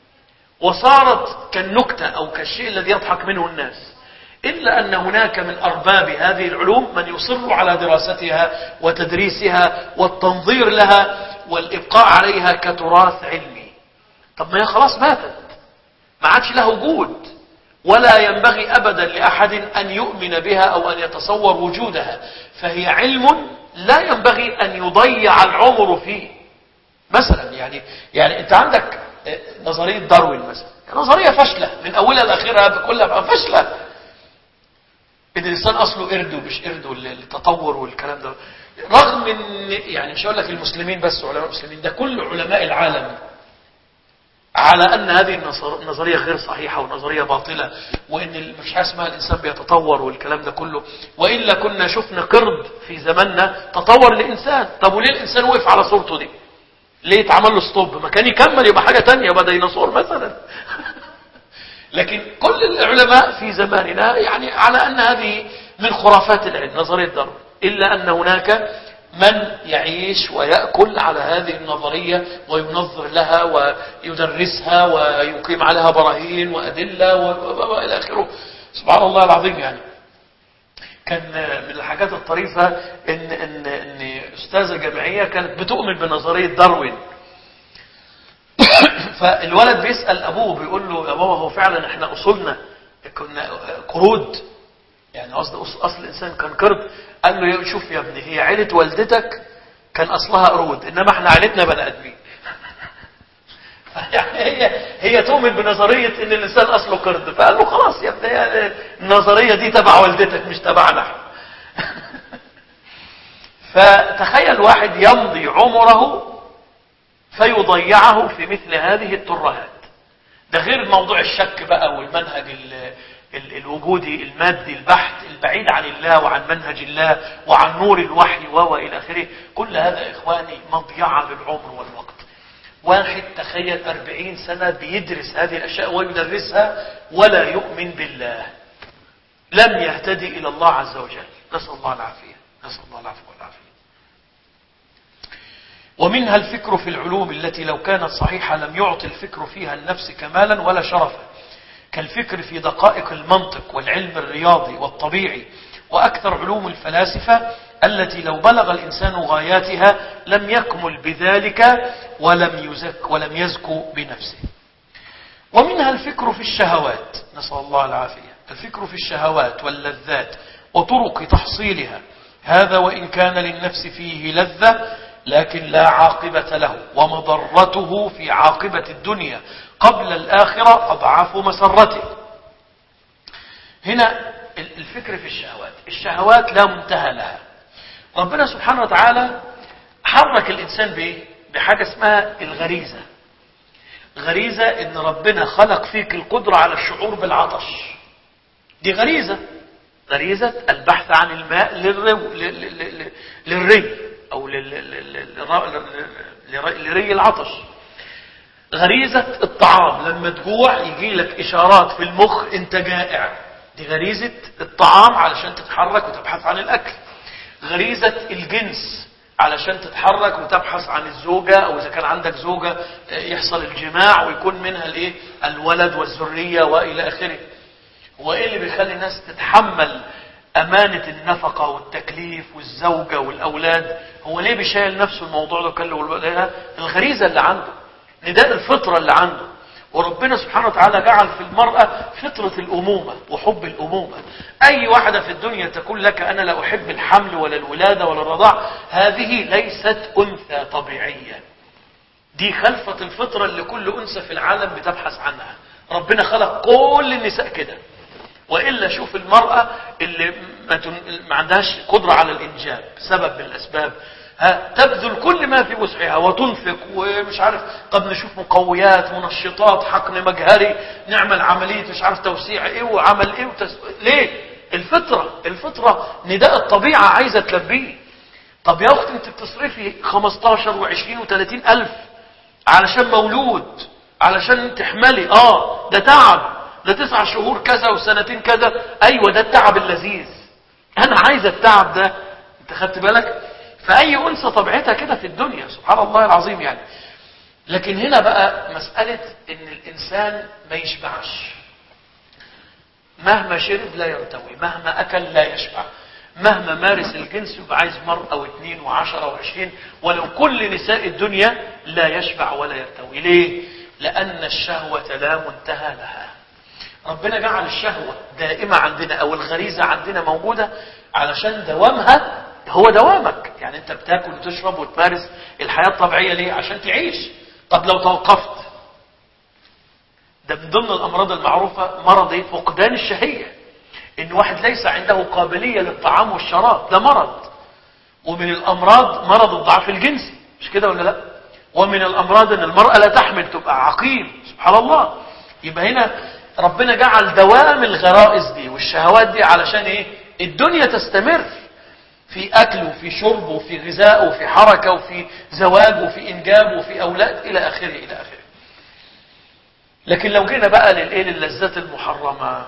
وصارت كالنكتة أو كالشيء الذي يضحك منه الناس، إلا أن هناك من أرباب هذه العلوم من يصر على دراستها وتدريسها والتنظير لها والإبقاء عليها كتراث علمي. طب ما هي خلاص ماتت، ما عادش لها وجود، ولا ينبغي أبدا لأحد أن يؤمن بها أو أن يتصور وجودها، فهي علم لا ينبغي أن يضيع العمر فيه. مثلا يعني يعني أنت عندك نظرية داروين مثلا، نظرية فاشلة من أولها لآخرها بكلها فاشلة. إن الإنسان أصله قرد ومش قرد والتطور والكلام ده، رغم إن يعني مش هقول لك المسلمين بس علماء المسلمين، ده كل علماء العالم على أن هذه النظرية غير صحيحة ونظرية باطلة، وإن مش حاجة اسمها الإنسان بيتطور والكلام ده كله، وإلا كنا شفنا قرد في زماننا تطور الإنسان. طب وليه الإنسان وقف على صورته دي؟ ليه اتعمل له ستوب؟ ما كان يكمل يبقى حاجة تانية، يبقى ديناصور مثلا. لكن كل العلماء في زماننا يعني على أن هذه من خرافات العلم نظرية داروين، إلا أن هناك من يعيش ويأكل على هذه النظرية وينظر لها ويدرسها ويقيم عليها براهين وأدلة وإلى آخره. سبحان الله العظيم. يعني كان من الحاجات الطريفة إن, إن, إن أستاذة جامعية كانت بتؤمن بنظرية داروين. فالولد بيسأل أبوه بيقول له: يا بابا هو فعلا إحنا أصولنا كنا قرود؟ يعني قصد أصل الإنسان كان قرد؟ قال له: شوف يا ابني، هي عيلة والدتك كان أصلها قرود، إنما إحنا عيلتنا بني آدمين. يعني هي هي تؤمن بنظرية إن الإنسان أصله قرد، فقال له: خلاص يا ابني، النظرية دي تبع والدتك مش تبعنا. فتخيل واحد يمضي عمره فيضيعه في مثل هذه الترهات. ده غير موضوع الشك بقى والمنهج الوجودي المادي البحت البعيد عن الله وعن منهج الله وعن نور الوحي وإلى آخره. كل هذا إخواني مضيعة للعمر والوقت. واحد تخيل أربعين سنة بيدرس هذه الأشياء ويدرسها ولا يؤمن بالله، لم يهتدي إلى الله عز وجل. نسأل الله العافية، نسأل الله العافية والعافية. ومنها الفكر في العلوم التي لو كانت صحيحة لم يعطي الفكر فيها النفس كمالا ولا شرفا، كالفكر في دقائق المنطق والعلم الرياضي والطبيعي وأكثر علوم الفلاسفة التي لو بلغ الإنسان غاياتها لم يكمل بذلك ولم يزك ولم يزكو بنفسه. ومنها الفكر في الشهوات، نسأل الله العافية، الفكر في الشهوات واللذات وطرق تحصيلها، هذا وإن كان للنفس فيه لذة لكن لا عاقبة له، ومضرته في عاقبة الدنيا قبل الآخرة أضعاف مسرته. هنا الفكر في الشهوات، الشهوات لا منتهى لها. ربنا سبحانه وتعالى حرك الإنسان بإيه؟ بحاجة اسمها الغريزة. غريزة إن ربنا خلق فيك القدرة على الشعور بالعطش، دي غريزة، غريزة البحث عن الماء للري, للري أو لري العطش. غريزة الطعام، لما تجوع يجي لك إشارات في المخ أنت جائع، دي غريزة الطعام علشان تتحرك وتبحث عن الأكل. غريزة الجنس علشان تتحرك وتبحث عن الزوجة، أو إذا كان عندك زوجة يحصل الجماع ويكون منها الإيه؟ الولد والذرية وإلى آخره. وإيه اللي بيخلي الناس تتحمل أمانة النفقة والتكليف والزوجة والأولاد؟ هو ليه بيشايل نفسه الموضوع ده كله؟ الغريزة اللي عنده، نداء الفطرة اللي عنده. وربنا سبحانه وتعالى جعل في المرأة فطرة الأمومة وحب الأمومة. أي واحدة في الدنيا تقول لك أنا لا أحب الحمل ولا الولادة ولا الرضاع، هذه ليست أنثى طبيعية، دي خلفة الفطرة اللي كل أنثى في العالم بتبحث عنها. ربنا خلق كل النساء كده، وإلا شوف المرأة اللي ما عندهاش قدرة على الإنجاب بسبب من الأسباب، ها تبذل كل ما في وسعها وتنفق ومش عارف، قد نشوف مقويات منشطات حقن مجهري، نعمل عملية مش عارف توسيع ايه وعمل ايه وتس... ليه؟ الفطرة الفطرة نداء الطبيعة عايزة تلبيه. طب يا أختي انت بتصرفي خمستاشر وعشرين وثلاثين ألف علشان مولود، علشان تحملي، اه ده تعب، ده تسع شهور كذا وسنتين كذا، ايوه ده التعب اللذيذ، انا عايزة التعب ده، انت خدت بالك؟ فأي أنثى طبيعتها كده في الدنيا، سبحان الله العظيم يعني. لكن هنا بقى مسألة ان الإنسان ما يشبعش، مهما شرب لا يرتوي، مهما أكل لا يشبع، مهما مارس الجنس يبقى عايز مرة أو اثنين وعشرة وعشرين، ولو كل نساء الدنيا لا يشبع ولا يرتوي. ليه؟ لأن الشهوة لا منتهى لها. ربنا جعل الشهوة دائمة عندنا أو الغريزة عندنا موجودة علشان دوامها هو دوامك. يعني انت بتاكل وتشرب وتمارس الحياة الطبيعية ليه؟ عشان تعيش. طب لو توقفت، ده من ضمن الأمراض المعروفة مرض فقدان الشهية، ان واحد ليس عنده قابلية للطعام والشراب، ده مرض. ومن الأمراض مرض الضعف الجنسي، مش كده ولا لا؟ ومن الأمراض ان المرأة لا تحمل تبقى عقيم، سبحان الله. يبقى هنا ربنا جعل دوام الغرائز دي والشهوات دي علشان ايه؟ الدنيا تستمر في أكل وفي شرب وفي غذاء وفي حركة وفي زواج وفي إنجاب وفي أولاد إلى آخره إلى آخره. لكن لو جينا بقى للإيه؟ للذات المحرمة،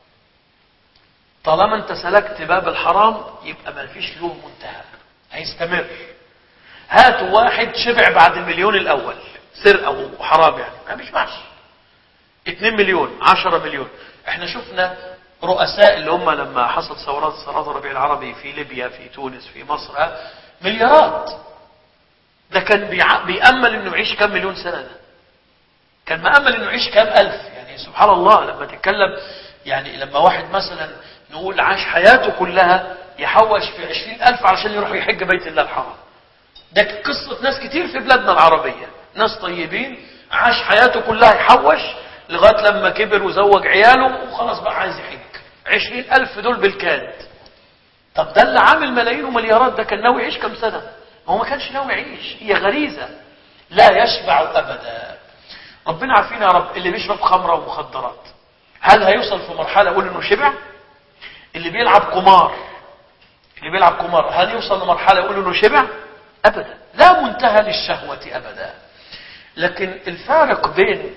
طالما أنت سلكت باب الحرام يبقى ما فيش له منتهى، هيستمر. هاتوا واحد شبع بعد المليون الأول سرقة وحرام، يعني ما بيشبعش. اتنين مليون، عشرة مليون. احنا شفنا رؤساء اللي هم لما حصلت ثورات ثورات الربيع العربي في ليبيا في تونس في مصر، مليارات. ده كان بيأمل انه يعيش كم مليون سنة، ده كان مأمل انه يعيش كم ألف. يعني سبحان الله لما تتكلم، يعني لما واحد مثلا نقول عاش حياته كلها يحوش في عشرين ألف علشان يروح يحج بيت الله الحرام. ده قصة ناس كتير في بلادنا العربية، ناس طيبين عاش حياته كلها يحوش لغاية لما كبر وزوج عياله وخلاص بقى عايز يحج. عشرين ألف دول بالكاد. طب ده اللي عامل ملايين ومليارات، ده كان ناوي يعيش كم سنة؟ هو ما كانش ناوي يعيش، هي غريزة لا يشبع أبدا. ربنا عارفين يا رب. اللي بيشرب خمرة ومخدرات هل هيوصل في مرحلة يقول انه شبع؟ اللي بيلعب قمار اللي بيلعب قمار هل يوصل لمرحلة يقول انه شبع؟ أبدا، لا منتهى للشهوة أبدا. لكن الفارق بين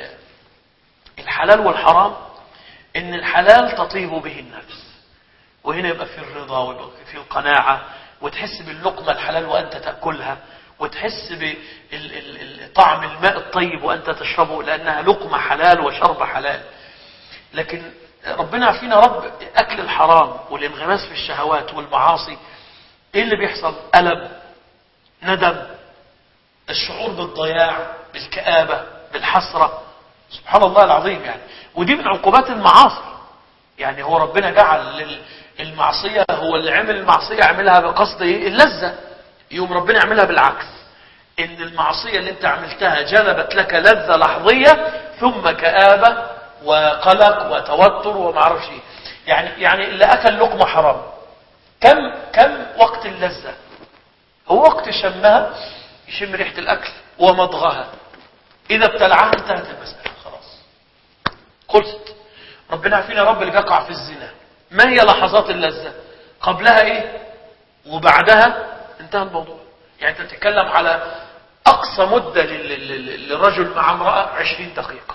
الحلال والحرام ان الحلال تطيب به النفس، وهنا يبقى في الرضا ويبقى في القناعة، وتحس باللقمة الحلال وأنت تأكلها، وتحس بطعم الماء الطيب وأنت تشربه لأنها لقمة حلال وشرب حلال. لكن ربنا عارفين يا رب أكل الحرام والانغماس في الشهوات والمعاصي، إيه اللي بيحصل؟ ألم، ندم، الشعور بالضياع، بالكآبة، بالحسرة، سبحان الله العظيم يعني. ودي من عقوبات المعاصي. يعني هو ربنا جعل المعصية، هو اللي عمل المعصية عملها بقصد اللذة، يوم ربنا يعملها بالعكس، ان المعصية اللي انت عملتها جلبت لك لذة لحظية ثم كآبة وقلق وتوتر وما اعرفش ايه. يعني يعني اللي اكل لقمة حرام كم كم وقت اللذة؟ هو وقت شمها، يشم ريحة الاكل ومضغها، اذا ابتلعها انتهت المسألة خلاص خلصت. ربنا عارفين يا رب اللي بيقع في الزنا ما هي لحظات اللذة؟ قبلها ايه وبعدها انتهى الموضوع. يعني انت تتكلم على اقصى مدة للرجل مع امرأة عشرين دقيقة.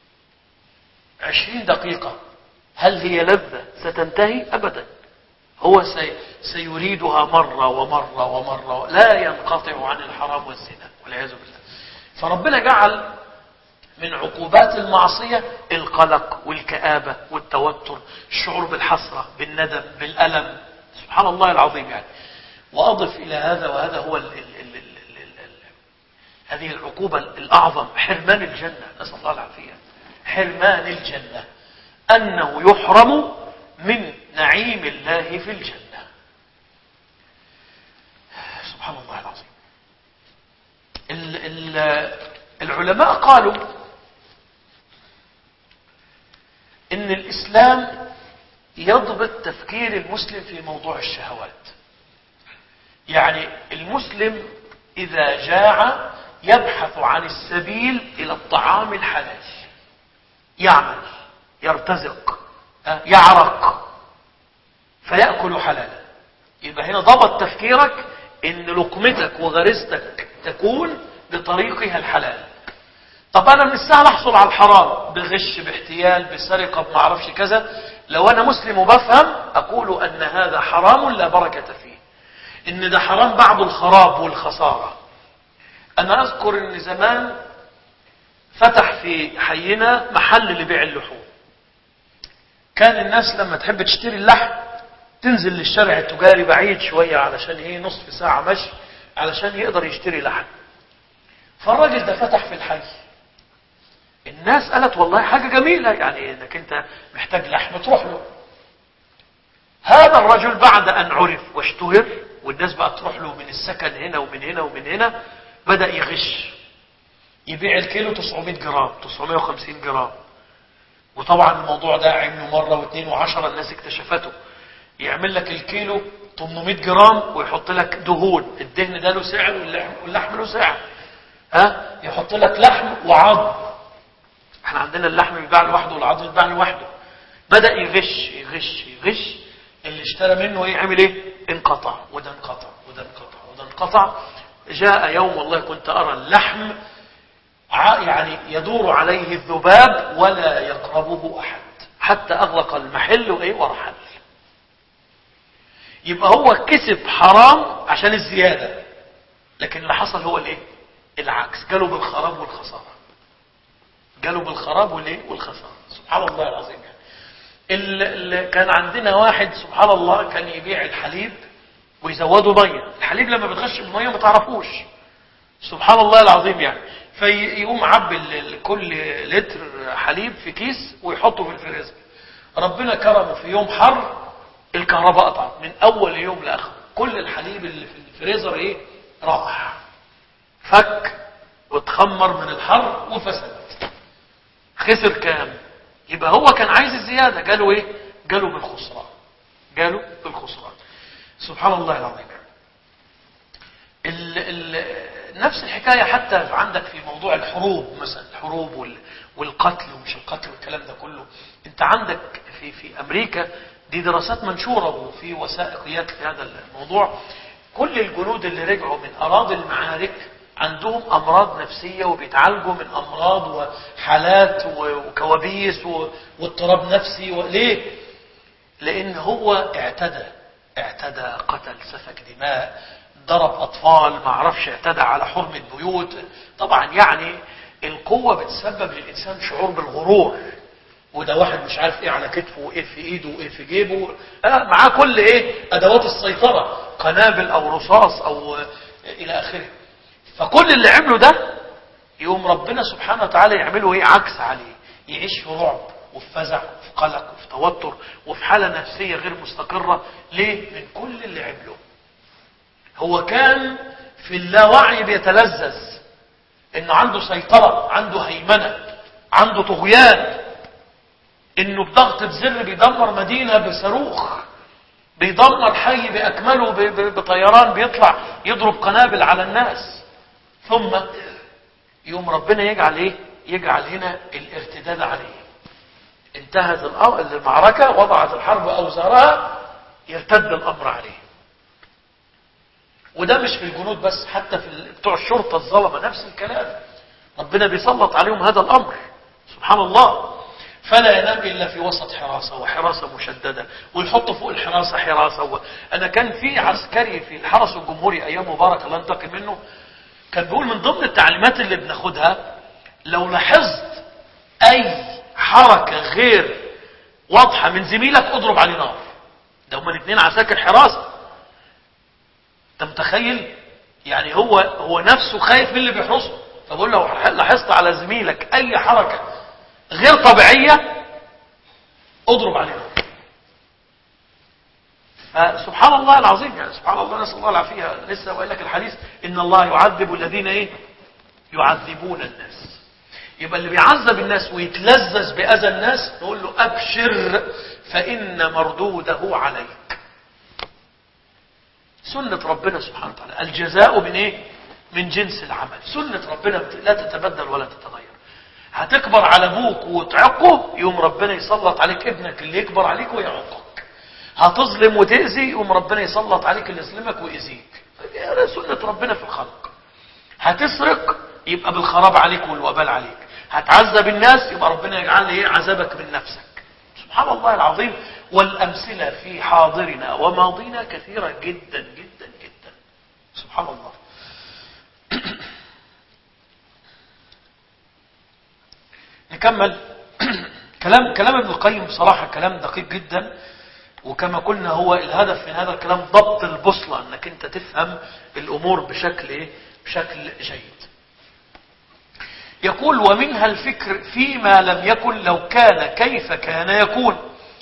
عشرين دقيقة هل هي لذة ستنتهي؟ ابدا. هو سي سيريدها مرة ومرة ومرة، لا ينقطع عن الحرام والزنا والعياذ بالله. فربنا جعل من عقوبات المعصية القلق والكآبة والتوتر، الشعور بالحسرة، بالندم، بالألم، سبحان الله العظيم يعني. وأضف إلى هذا، وهذا هو ال ال ال ال ال ال هذه العقوبة الأعظم، حرمان الجنة، نسأل الله العافية. حرمان الجنة أنه يحرم من نعيم الله في الجنة. سبحان الله العظيم. ال ال العلماء قالوا إن الإسلام يضبط تفكير المسلم في موضوع الشهوات. يعني المسلم إذا جاع يبحث عن السبيل إلى الطعام الحلال، يعمل، يرتزق، يعرق، فيأكل حلالا. يبقى هنا ضبط تفكيرك إن لقمتك وغريزتك تكون بطريقها الحلال. طب أنا من السهل أحصل على الحرام بغش، باحتيال، بسرقة، بمعرفش كذا. لو أنا مسلم وبفهم أقول أن هذا حرام لا بركة فيه، إن ده حرام بعد الخراب والخسارة. أنا أذكر إن زمان فتح في حينا محل لبيع اللحوم. كان الناس لما تحب تشتري اللحم تنزل للشارع التجاري بعيد شوية علشان ايه، نصف ساعة مشي علشان يقدر يشتري لحم. فالراجل ده فتح في الحي. الناس قالت والله حاجة جميلة، يعني انك انت محتاج لحم تروح له. هذا الرجل بعد ان عرف واشتهر والناس بقى تروح له من السكن هنا ومن هنا ومن هنا، بدأ يغش، يبيع الكيلو تسعمائة جرام، تسعمائة وخمسين جرام. وطبعا الموضوع ده عمله مرة واثنين وعشرة، الناس اكتشفته. يعمل لك الكيلو ثمانمائة جرام ويحط لك دهون، الدهن ده له سعر واللحم له سعر. ها، يحط لك لحم وعظم. احنا عندنا اللحم بيباع لوحده والعظم بيباع لوحده. بدأ يغش يغش يغش. اللي اشترى منه ايه عمل ايه؟ انقطع، وده انقطع وده انقطع وده انقطع. جاء يوم والله كنت ارى اللحم يعني يدور عليه الذباب ولا يقربه احد، حتى اغلق المحل وايه ورحل. يبقى هو كسب حرام عشان الزيادة، لكن اللي حصل هو الايه؟ العكس، جاله بالخراب والخسارة. جاله بالخراب والايه؟ والخسارة. سبحان الله العظيم. اللي كان عندنا واحد سبحان الله كان يبيع الحليب ويزوده ميه. الحليب لما بتغش بالميه ما تعرفوش، سبحان الله العظيم. يعني فيقوم عبي كل لتر حليب في كيس ويحطه في الفريزر. ربنا كرمه في يوم حر الكهرباء قطعت من اول يوم لاخر، كل الحليب اللي في الفريزر ايه؟ راح، فك واتخمر من الحر وفسد. خسر كام؟ يبقى هو كان عايز الزيادة، جاله ايه؟ جاله بالخسران. جاله بالخسران. سبحان الله العظيم. ال ال نفس الحكاية حتى عندك في موضوع الحروب مثلا، الحروب والقتل ومش القتل والكلام ده كله. انت عندك في في امريكا دي دراسات منشورة وفي وثائقيات في هذا الموضوع. كل الجنود اللي رجعوا من اراضي المعارك عندهم امراض نفسية وبيتعالجوا من امراض وحالات وكوابيس واضطراب نفسي. ليه؟ لان هو اعتدى اعتدى قتل، سفك دماء، ضرب اطفال، ما عرفش، اعتدى على حرمة بيوت. طبعا يعني القوة بتسبب للانسان شعور بالغرور، وده واحد مش عارف ايه على كتفه وايه في ايده وايه في جيبه، آه معاه كل ايه ادوات السيطرة، قنابل او رصاص او الى اخره. فكل اللي عمله ده يوم ربنا سبحانه وتعالى يعمله ايه؟ عكس عليه، يعيش في رعب وفي فزع وفي قلق وفي توتر وفي حالة نفسية غير مستقرة. ليه؟ من كل اللي عمله. هو كان في اللاوعي بيتلذذ انه عنده سيطرة، عنده هيمنة، عنده طغيان، انه بضغطة زر بيدمر مدينة بصاروخ، بيدمر حي باكمله بطيران، بيطلع يضرب قنابل على الناس. ثم يوم ربنا يجعل ايه؟ يجعل هنا الارتداد عليه. انتهت المعركة، وضعت الحرب اوزارها، يرتد الامر عليه. وده مش في الجنود بس، حتى في بتوع الشرطة الظلمة نفس الكلام. ربنا بيسلط عليهم هذا الامر سبحان الله. فلا ينام الا في وسط حراسة، وحراسة مشددة، ويحط فوق الحراسة حراسة. و... انا كان في عسكري في الحرس الجمهوري ايام مبارك الله ينتقم منه، كان بيقول من ضمن التعليمات اللي بناخدها لو لاحظت اي حركة غير واضحة من زميلك اضرب عليه نار. ده هما الاثنين عساكر حراسة. انت متخيل؟ يعني هو هو نفسه خايف من اللي بيحرسه. فبقول له لاحظت على زميلك اي حركة غير طبيعية اضرب عليه. فسبحان الله العظيم، يعني سبحان الله، نسأل الله العافية. لسه وقال لك الحديث ان الله يعذب الذين ايه يعذبون الناس. يبقى اللي بيعذب الناس ويتلذذ بأذى الناس نقول له ابشر فإن مردوده عليك. سنة ربنا سبحانه وتعالى، الجزاء من ايه؟ من جنس العمل. سنة ربنا لا تتبدل ولا تتغير. هتكبر على ابوك وتعقه، يوم ربنا يسلط عليك ابنك اللي يكبر عليك ويعقك. هتظلم وتأذي، يوم ربنا يسلط عليك اللي يظلمك ويأذيك. هذه سنة ربنا في الخلق. هتسرق يبقى بالخراب عليك والوبال عليك. هتعذب الناس يبقى ربنا يجعل ايه؟ عذابك من نفسك. سبحان الله العظيم. والأمثلة في حاضرنا وماضينا كثيرة جدا جدا جدا. سبحان الله. نكمل. كلام كلام ابن القيم بصراحة كلام دقيق جدا، وكما قلنا هو الهدف من هذا الكلام ضبط البوصلة، انك انت تفهم الامور بشكل ايه؟ بشكل جيد. يقول ومنها الفكر فيما لم يكن لو كان كيف كان يكون.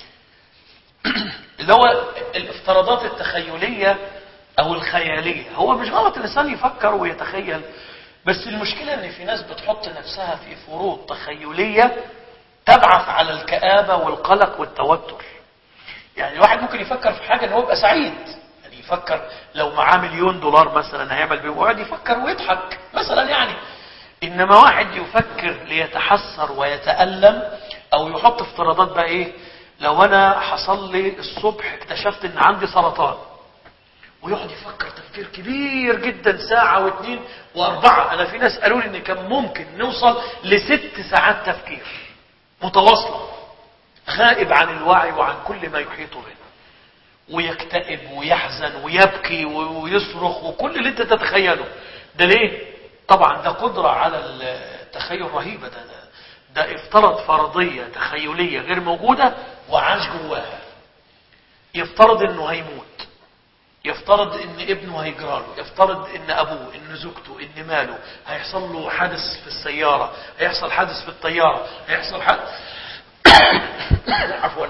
اللي هو الافتراضات التخيلية او الخيالية. هو مش غلط الانسان يفكر ويتخيل، بس المشكلة ان في ناس بتحط نفسها في فروض تخيلية تبعث على الكآبة والقلق والتوتر. يعني الواحد ممكن يفكر في حاجة ان هو يبقى سعيد، يعني يفكر لو معاه مليون دولار مثلا هيعمل بيه، ويقعد يفكر ويضحك مثلا يعني. انما واحد يفكر ليتحسر ويتألم، او يحط افتراضات بقى ايه؟ لو انا حصل لي الصبح اكتشفت ان عندي سرطان، ويقعد يفكر تفكير كبير جدا ساعة واثنين واربعة. انا في ناس قالوا لي ان كان ممكن نوصل لست ساعات تفكير متواصلة، غائب عن الوعي وعن كل ما يحيط به، ويكتئب ويحزن ويبكي ويصرخ وكل اللي انت تتخيله. ده ليه؟ طبعا ده قدرة على التخيل رهيبة. ده, ده, ده افترض فرضية تخيلية غير موجودة وعاش جواها. يفترض انه هيموت، يفترض ان ابنه هيجراله، يفترض ان ابوه، ان زوجته، ان ماله، هيحصل له حادث في السيارة، هيحصل حادث في الطيارة، هيحصل حادث عفوا.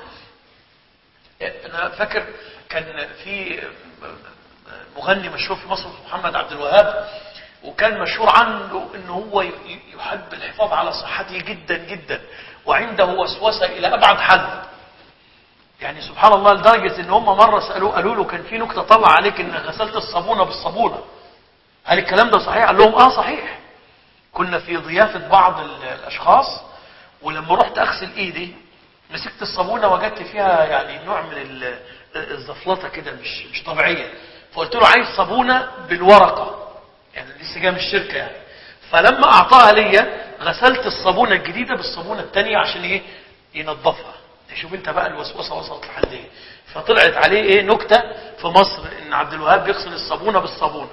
انا فاكر كان في مغني مشهور في مصر محمد عبد الوهاب، وكان مشهور عنه انه هو يحب الحفاظ على صحته جدا جدا، وعنده وسوسة الى ابعد حد. يعني سبحان الله لدرجة ان هم مرة سألوه قالوا له كان في نكتة طلع عليك ان غسلت الصابونة بالصابونة، هل الكلام ده صحيح؟ قال لهم اه صحيح. كنا في ضيافة بعض الاشخاص، ولما رحت اغسل ايدي مسكت الصابونة وجدت فيها يعني نوع من الزفلطة كده مش مش طبيعية. فقلت له عايز صابونة بالورقة، يعني لسه جايه من الشركة يعني. فلما اعطاها ليا غسلت الصابونة الجديدة بالصابونة التانية عشان ايه؟ ينظفها. شوف انت بقى الوسوسة وصلت لحد ايه. فطلعت عليه ايه؟ نكتة في مصر ان عبد الوهاب بيغسل الصابونة بالصابونة.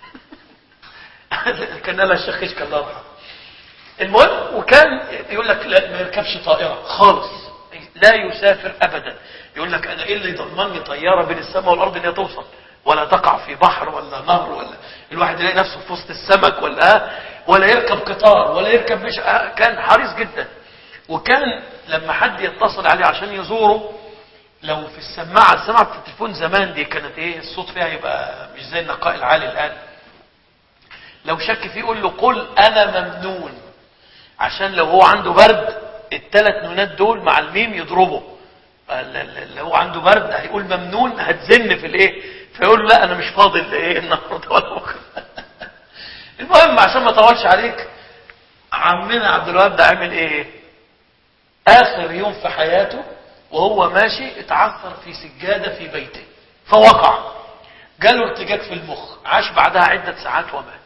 كان لها الشيخ كشك الله يرحمه. المهم، وكان يقول لك لا ما يركبش طائرة خالص، لا يسافر ابدا. يقول لك انا ايه اللي يضمنني طيارة بين السماء والارض ان هي توصل ولا تقع في بحر ولا نهر، ولا الواحد يلاقي نفسه في وسط السمك، ولا ولا يركب قطار ولا يركب مش. كان حريص جدا. وكان لما حد يتصل عليه عشان يزوره، لو في السماعة السماعة في التليفون زمان دي كانت ايه الصوت فيها يبقى مش زي النقاء العالي الآن، لو شك فيه يقول له قل انا ممنون، عشان لو هو عنده برد الثلاث نونات دول مع الميم يضربه. لو هو عنده برد هيقول ممنون هتزن في الايه، فيقول له لا انا مش فاضل ايه النهارده ولا بكره. المهم عشان ما اطولش عليك، عمنا عبد الوهاب ده عمل ايه؟ اخر يوم في حياته وهو ماشي اتعثر في سجادة في بيته فوقع، جاله ارتجاج في المخ، عاش بعدها عدة ساعات ومات.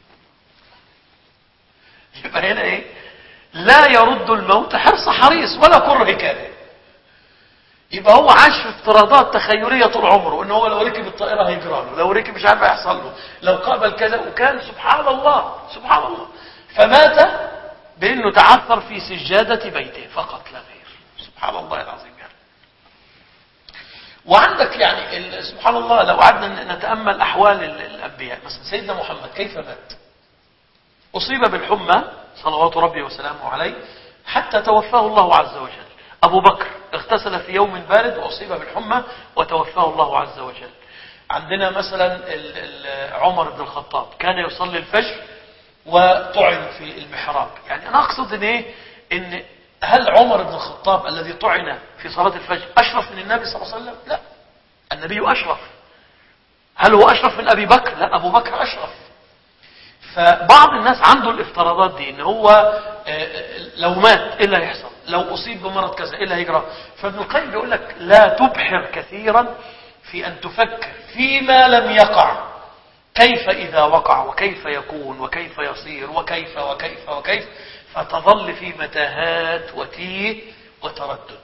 يبقى هنا ايه؟ لا يرد الموت حرص حريص ولا كره كاره. يبقى هو عاش في افتراضات تخيلية طول عمره، ان هو لو ركب الطائرة هيجراله، لو ركب مش عارف هيحصل له، لو قابل كذا، وكان سبحان الله سبحان الله فمات بانه تعثر في سجادة بيته فقط لا غير. سبحان الله العظيم يعني. وعندك يعني سبحان الله لو قعدنا نتأمل أحوال الأنبياء، مثلا سيدنا محمد كيف مات؟ أصيب بالحمى صلوات ربي وسلامه عليه حتى توفاه الله عز وجل. أبو بكر اغتسل في يوم بارد وأصيب بالحمى وتوفاه الله عز وجل. عندنا مثلا عمر بن الخطاب كان يصلي الفجر وطعن في المحراب. يعني أنا أقصد إن إيه؟ إن هل عمر بن الخطاب الذي طعن في صلاة الفجر أشرف من النبي صلى الله عليه وسلم؟ لا، النبي أشرف. هل هو أشرف من أبي بكر؟ لا، أبو بكر أشرف. فبعض الناس عنده الافتراضات دي، إن هو لو مات إيه اللي هيحصل؟ لو أصيب بمرض كذا إيه اللي هيجرى؟ فابن القيم بيقول لك لا تبحر كثيرا في أن تفكر فيما لم يقع، كيف إذا وقع وكيف يكون وكيف يصير وكيف وكيف وكيف، فتظل في متاهات وتيه وتردد.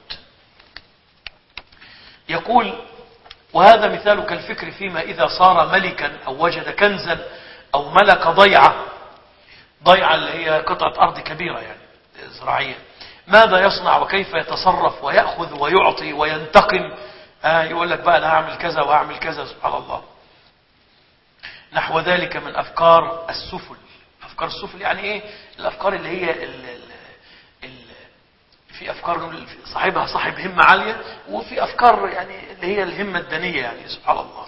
يقول: وهذا مثال كالفكر فيما إذا صار ملكا أو وجد كنزا أو ملك ضيعة. ضيعة اللي هي قطعة أرض كبيرة يعني زراعية، ماذا يصنع وكيف يتصرف ويأخذ ويعطي وينتقم. آه يقول لك بقى أنا هعمل كذا وهعمل كذا. سبحان الله. نحو ذلك من أفكار السفل. أفكار السفل يعني إيه؟ الأفكار اللي هي ال ال ال في أفكار صاحبها صاحب همة عالية، وفي أفكار يعني اللي هي الهمة الدنية يعني. سبحان الله.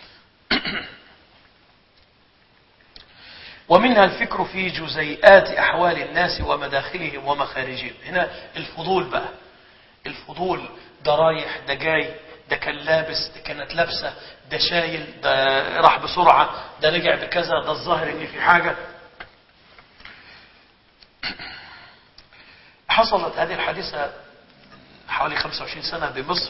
ومنها الفكر في جزيئات أحوال الناس ومداخلهم ومخارجهم. هنا الفضول بقى، الفضول ده رايح ده جاي، ده كان لابس ده كانت لابسة، ده شايل ده راح بسرعة، ده رجع بكذا، ده الظاهر ان في حاجة. حصلت هذه الحادثة حوالي خمسة وعشرين سنة بمصر.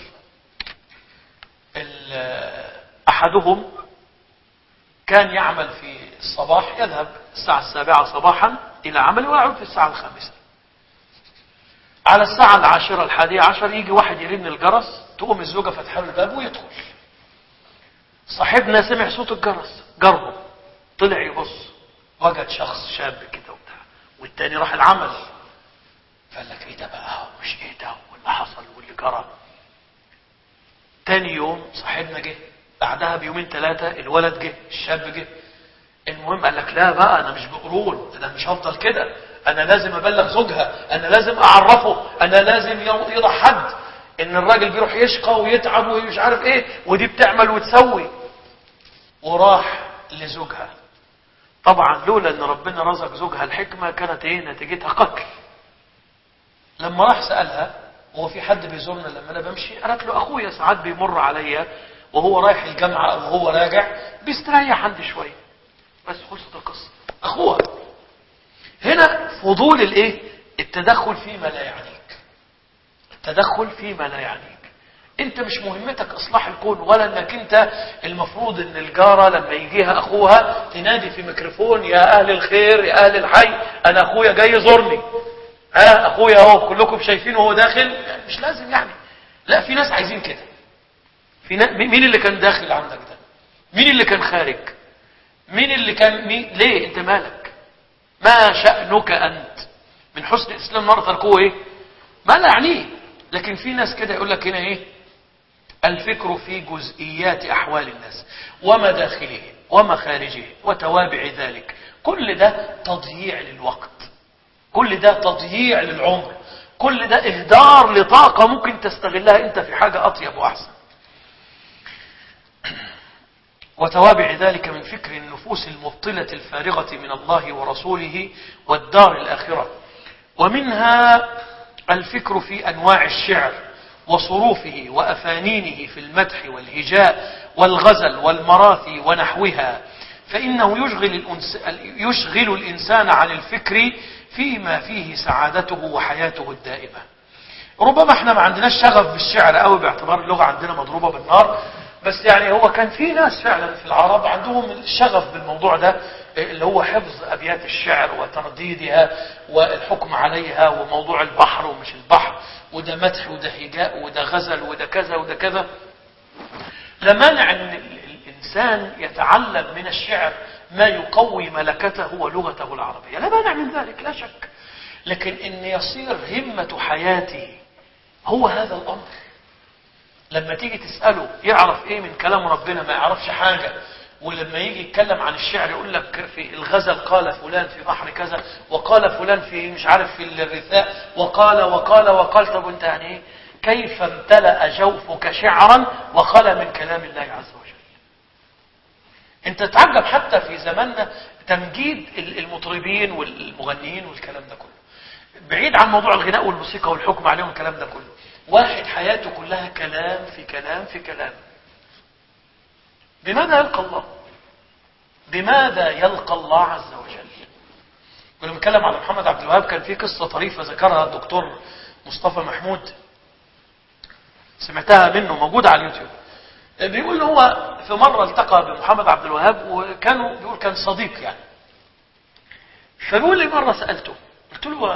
أحدهم كان يعمل في الصباح، يذهب الساعة السابعة صباحا إلى عمله ويعود في الساعة الخامسة. على الساعة العاشرة الحادية عشر يجي واحد يرن الجرس، تقوم الزوجة فتح له الباب ويدخل. صاحبنا سمع صوت الجرس، جربه، طلع يبص، وجد شخص شاب كده وبتاع، والتاني راح العمل. فقال لك ايه ده بقى، مش ايه ده واللي حصل واللي جرى. تاني يوم صاحبنا جه، بعدها بيومين ثلاثة الولد جه، الشاب جه. المهم قال لك لا بقى انا مش بقرون، انا مش هفضل كده، انا لازم ابلغ زوجها، انا لازم اعرفه، انا لازم يضع حد ان الراجل بيروح يشقى ويتعب ومش عارف ايه، ودي بتعمل وتسوي. وراح لزوجها. طبعا لولا ان ربنا رزق زوجها الحكمة كانت ايه نتيجتها؟ قتل. لما راح سألها هو في حد بيزورنا لما انا بمشي؟ قالت له اخويا ساعات بيمر عليا وهو رايح الجامعة او وهو راجع بيستريح عندي شوية، بس خلصت القصة. اخوها. هنا فضول الايه؟ التدخل فيما لا يعنيك. التدخل فيما لا يعنيك. انت مش مهمتك اصلاح الكون، ولا انك انت المفروض ان الجارة لما يجيها اخوها تنادي في ميكروفون يا اهل الخير يا اهل الحي انا اخويا جاي يزورني، ها اخويا اهو كلكم شايفينه وهو داخل. مش لازم يعني. لا، في ناس عايزين كده. في ناس. مين اللي كان داخل عندك ده؟ مين اللي كان خارج؟ مين اللي كان مين؟ ليه انت مالك؟ ما شأنك انت؟ من حسن الاسلام المرء تركوه ايه؟ ما لا يعنيه. لكن في ناس كده يقول لك هنا ايه؟ الفكر في جزئيات احوال الناس ومداخلهم ومخارجهم وتوابع ذلك. كل ده تضييع للوقت، كل ده تضييع للعمر، كل ده اهدار لطاقة ممكن تستغلها انت في حاجة اطيب واحسن. وتوابع ذلك من فكر النفوس المبطلة الفارغة من الله ورسوله والدار الآخرة. ومنها الفكر في أنواع الشعر وصروفه وأفانينه في المدح والهجاء والغزل والمراثي ونحوها، فإنه يشغل, يشغل الإنسان عن الفكر فيما فيه سعادته وحياته الدائمة. ربما احنا ما عندناش شغف بالشعر قوي باعتبار اللغة عندنا مضروبة بالنار، بس يعني هو كان في ناس فعلا في العرب عندهم الشغف بالموضوع ده، اللي هو حفظ أبيات الشعر وترديدها والحكم عليها، وموضوع البحر ومش البحر، وده مدح وده هجاء وده غزل وده كذا وده كذا. لا مانع ان الإنسان يتعلم من الشعر ما يقوي ملكته ولغته العربية، لا مانع من ذلك لا شك. لكن ان يصير همة حياته هو هذا الأمر، لما تيجي تسأله يعرف ايه من كلام ربنا ما يعرفش حاجة. ولما يجي يتكلم عن الشعر يقول لك في الغزل قال فلان في بحر كذا، وقال فلان في مش عارف في الرثاء، وقال وقال وقال. طب انت يعني ايه؟ كيف امتلأ جوفك شعرا وخلى من كلام الله عز وجل؟ انت تتعجب حتى في زماننا تمجيد المطربين والمغنيين والكلام ده كله، بعيد عن موضوع الغناء والموسيقى والحكم عليهم الكلام ده كله. واحد حياته كلها كلام في كلام في كلام. بماذا يلقى الله؟ بماذا يلقى الله عز وجل؟ كنا بنتكلم على محمد عبد الوهاب، كان في قصة طريفة ذكرها الدكتور مصطفى محمود، سمعتها منه موجودة على اليوتيوب. بيقول هو في مرة التقى بمحمد عبد الوهاب، وكانوا بيقول كان صديق يعني. فبيقول لي مرة سألته قلت له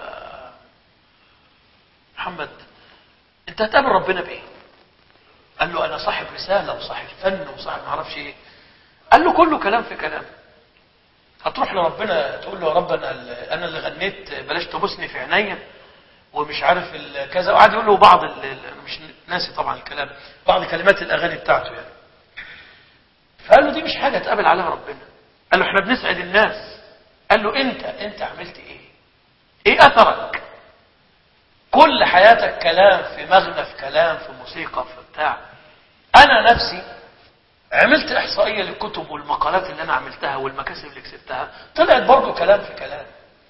محمد انت هتقابل ربنا بايه؟ قال له انا صاحب رسالة وصاحب فن وصاحب ما اعرفش ايه. قال له كله كلام في كلام. هتروح لربنا تقول له يا رب انا انا اللي غنيت بلاش تبوسني في عينيا ومش عارف كذا، وقعد يقول له بعض مش ناسي طبعا الكلام، بعض كلمات الاغاني بتاعته يعني. فقال له دي مش حاجة تقابل عليها ربنا. قال له احنا بنسعد الناس. قال له انت انت عملت ايه؟ ايه اثرك؟ كل حياتك كلام في مغنى في كلام في موسيقى في بتاع. انا نفسي عملت احصائية للكتب والمقالات اللي انا عملتها والمكاسب اللي كسبتها، طلعت برضو كلام في كلام.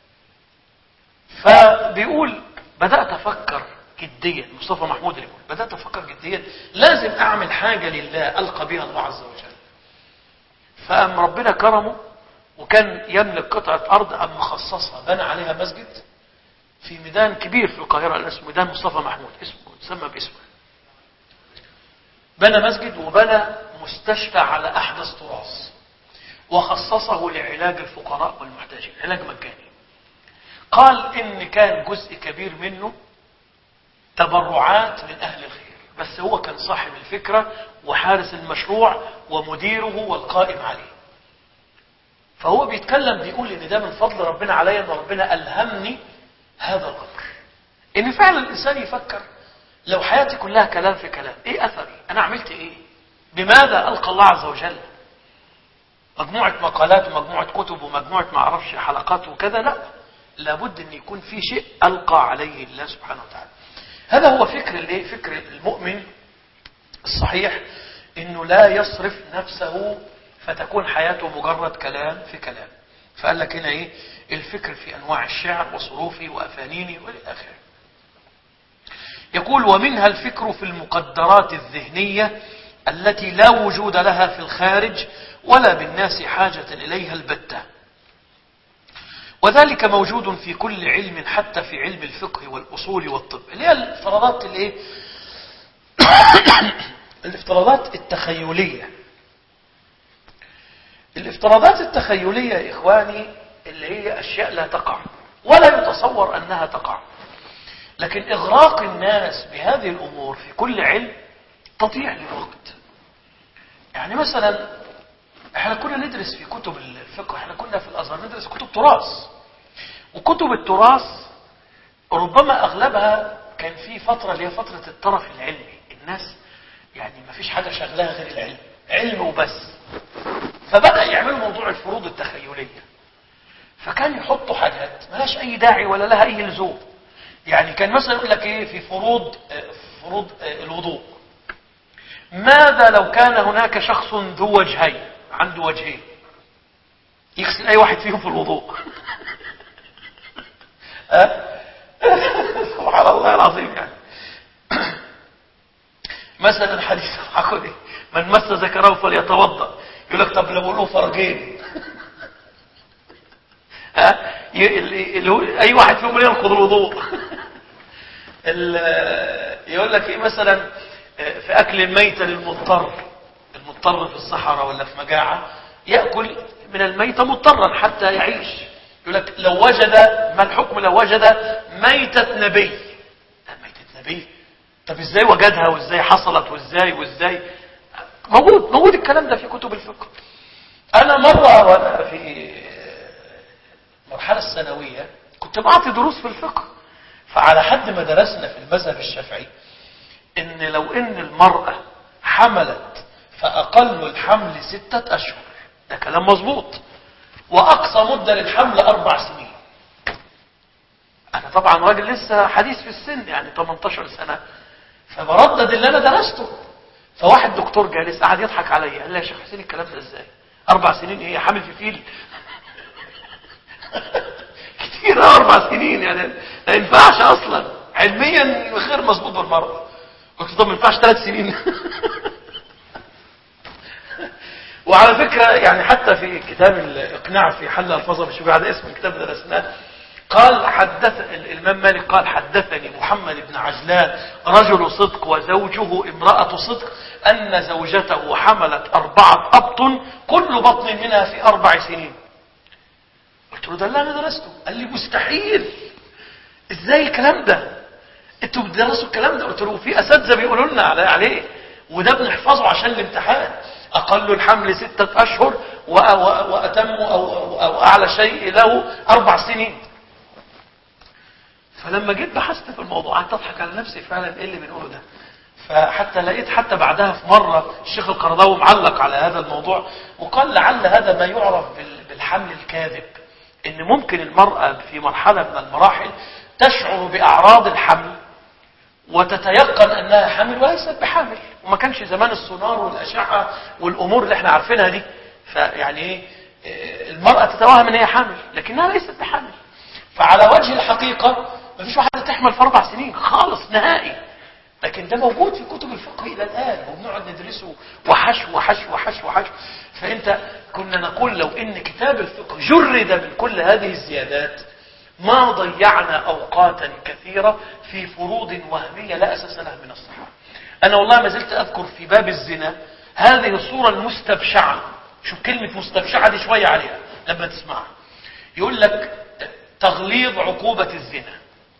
فبيقول بدأت افكر جديا، مصطفى محمود اللي بيقول بدأت افكر جديا لازم اعمل حاجة لله القى بها الله عز وجل. فأم ربنا كرمه وكان يملك قطعة ارض ام مخصصها بنى عليها مسجد في ميدان كبير في القاهرة اسمه ميدان مصطفى محمود، اسمه تسمى باسمه. بنى مسجد وبنى مستشفى على أحدث تراث، وخصصه لعلاج الفقراء والمحتاجين، علاج مجاني. قال إن كان جزء كبير منه تبرعات من أهل الخير، بس هو كان صاحب الفكرة وحارس المشروع ومديره والقائم عليه. فهو بيتكلم بيقول إن ده من فضل ربنا عليا، إن ربنا ألهمني هذا الأمر، إن فعلا الإنسان يفكر لو حياتي كلها كلام في كلام إيه أثري؟ أنا عملت إيه؟ بماذا ألقى الله عز وجل؟ مجموعة مقالات ومجموعة كتب ومجموعة ما أعرفش حلقات وكذا؟ لا، لابد أن يكون في شيء ألقى عليه الله سبحانه وتعالى. هذا هو فكر الايه؟ فكر المؤمن الصحيح، إنه لا يصرف نفسه فتكون حياته مجرد كلام في كلام. فقال لك هنا إيه؟ الفكر في أنواع الشعر وصروفه وأفانينه وإلى آخره. يقول ومنها الفكر في المقدرات الذهنية التي لا وجود لها في الخارج ولا بالناس حاجة إليها البتة، وذلك موجود في كل علم حتى في علم الفقه والأصول والطب، اللي هي الافتراضات الايه الافتراضات التخيلية. الافتراضات التخيلية يا إخواني اللي هي أشياء لا تقع ولا يتصور أنها تقع، لكن إغراق الناس بهذه الأمور في كل علم تضيع للوقت. يعني مثلا احنا كنا ندرس في كتب الفقه، احنا كنا في الأزهر ندرس كتب تراث، وكتب التراث ربما أغلبها كان في فترة اللي هي فترة الطرف العلمي، الناس يعني ما فيش حاجة شغلها غير العلم، علم وبس. فبدأ يعملوا موضوع الفروض التخيلية، فكان يحطوا حاجات ملاش أي داعي ولا لها أي لزوم. يعني كان مثلا يقول لك ايه في فروض فروض الوضوء، ماذا لو كان هناك شخص ذو وجهين، عنده وجهين، يغسل اي واحد فيهم في الوضوء؟ سبحان الله العظيم. يعني مثلا حديث عقدي من مس ذكره فليتوضا، يقول لك طب لو له فرجين اي واحد فيهم ينقض الوضوء. يقول لك ايه مثلا في اكل الميتة للمضطر، المضطر في الصحراء ولا في مجاعة يأكل من الميتة مضطرا حتى يعيش. يقول لك لو وجد، ما الحكم لو وجد ميتة نبي؟ ميتة نبي؟ طب ازاي وجدها وازاي حصلت وازاي وازاي؟ موجود موجود الكلام ده في كتب الفقه. انا مرة وانا في المرحلة الثانوية كنت بعطي دروس في الفقه، فعلى حد ما درسنا في المذهب الشافعي ان لو ان المرأة حملت فاقل الحمل ستة اشهر، ده كلام مظبوط، واقصى مدة للحمل اربع سنين. انا طبعا راجل لسه حديث في السن، يعني تمنتاشر سنة، فبردد اللي انا درسته. فواحد دكتور جالس قعد يضحك عليا، قال لي يا شيخ حسين الكلام ده ازاي؟ اربع سنين ايه؟ حامل في فيل؟ كتير اربع سنين، يعني ما ينفعش اصلا علميا، غير مظبوط بالمره. قلت طب ما ينفعش ثلاث سنين؟ وعلى فكره يعني حتى في كتاب الاقناع في حل الفاظ الشبهات، هذا اسم الكتاب اللي درسناه، قال حدث الامام مالك قال حدثني محمد بن عجلان رجل صدق وزوجه امراه صدق ان زوجته حملت اربعه ابطن كل بطن منها في اربع سنين. قلت له ده اللي انا درسته. قال لي مستحيل، ازاي الكلام ده؟ انتوا بتدرسوا الكلام ده؟ قلت له في اساتذه بيقولوا لنا عليه، وده بنحفظه عشان الامتحان. اقل الحمل ستة اشهر واتم او, أو اعلى شيء له اربع سنين. فلما جيت بحثت في الموضوع قعدت اضحك على نفسي، فعلا ايه اللي بنقوله ده؟ فحتى لقيت حتى بعدها في مرة الشيخ القرضاوي معلق على هذا الموضوع وقال لعل هذا ما يعرف بالحمل الكاذب، ان ممكن المرأة في مرحلة من المراحل تشعر باعراض الحمل وتتيقن انها حامل وليست بحامل، وما كانش زمان السونار والاشعة والامور اللي احنا عارفينها دي، فيعني ايه المرأة تتوهم ان هي حامل لكنها ليست بحامل. فعلى وجه الحقيقة ما فيش واحدة تحمل في اربع سنين خالص نهائي، لكن ده موجود في كتب الفقه الى الان وبنقعد ندرسه وحشو وحشو وحشو وحشو. فانت كنا نقول لو ان كتاب الفقه جرد من كل هذه الزيادات ما ضيعنا اوقاتا كثيرة في فروض وهمية لا اساس لها من الصحة. انا والله ما زلت اذكر في باب الزنا هذه الصورة المستبشعة. شوف كلمة مستبشعة دي شوية عليها لما تسمعها. يقول لك تغليظ عقوبة الزنا،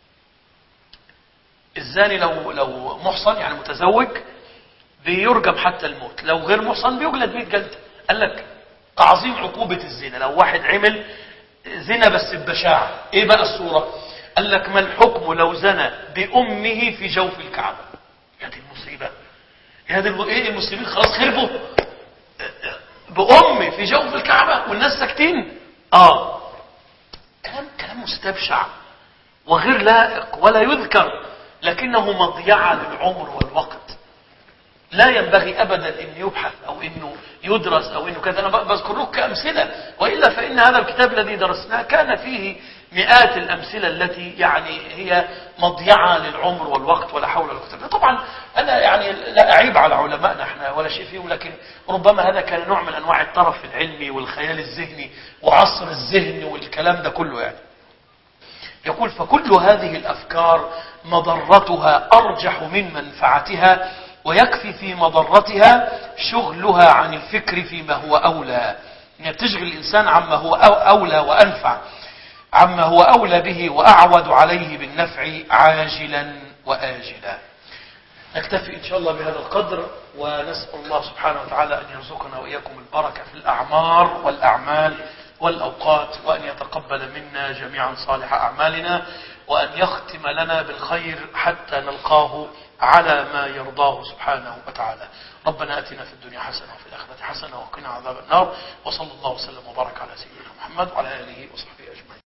الزاني لو لو محصن يعني متزوج بيرجم حتى الموت، لو غير محصن بيجلد مئة جلدة. قال لك تعظيم عقوبة الزنا، لو واحد عمل زنا بس ببشاعة، ايه بقى الصورة؟ قال لك ما الحكم لو زنى بأمه في جوف الكعبة؟ يا دي المصيبة، يا دي ايه المسلمين خلاص خربوا، بأمه في جوف الكعبة والناس ساكتين. اه كلام كلام مستبشع وغير لائق ولا يذكر، لكنه مضيعة للعمر والوقت. لا ينبغي أبدا أن يبحث أو أنه يدرس أو أنه كذا. أنا بذكر لك كأمثلة، وإلا فإن هذا الكتاب الذي درسناه كان فيه مئات الأمثلة التي يعني هي مضيعة للعمر والوقت ولا حول ولا قوة. طبعا أنا يعني لا أعيب على علمائنا احنا ولا شيء فيه، لكن ربما هذا كان نوع من أنواع الطرف العلمي والخيال الذهني وعصر الذهن والكلام ده كله. يعني يقول فكل هذه الأفكار مضرتها أرجح من منفعتها، ويكفي في مضرتها شغلها عن الفكر فيما هو أولى. يعني بتشغل الإنسان عما هو أولى وأنفع، عما هو أولى به وأعود عليه بالنفع عاجلا وآجلا. نكتفي إن شاء الله بهذا القدر، ونسأل الله سبحانه وتعالى أن يرزقنا وإياكم البركة في الأعمار والأعمال والأوقات، وأن يتقبل منا جميعا صالح أعمالنا، وأن يختم لنا بالخير حتى نلقاه على ما يرضاه سبحانه وتعالى. ربنا أتنا في الدنيا حسنة وفي الآخرة حسنة وقنا عذاب النار، وصلى الله وسلم وبارك على سيدنا محمد وعلى آله وصحبه أجمعين.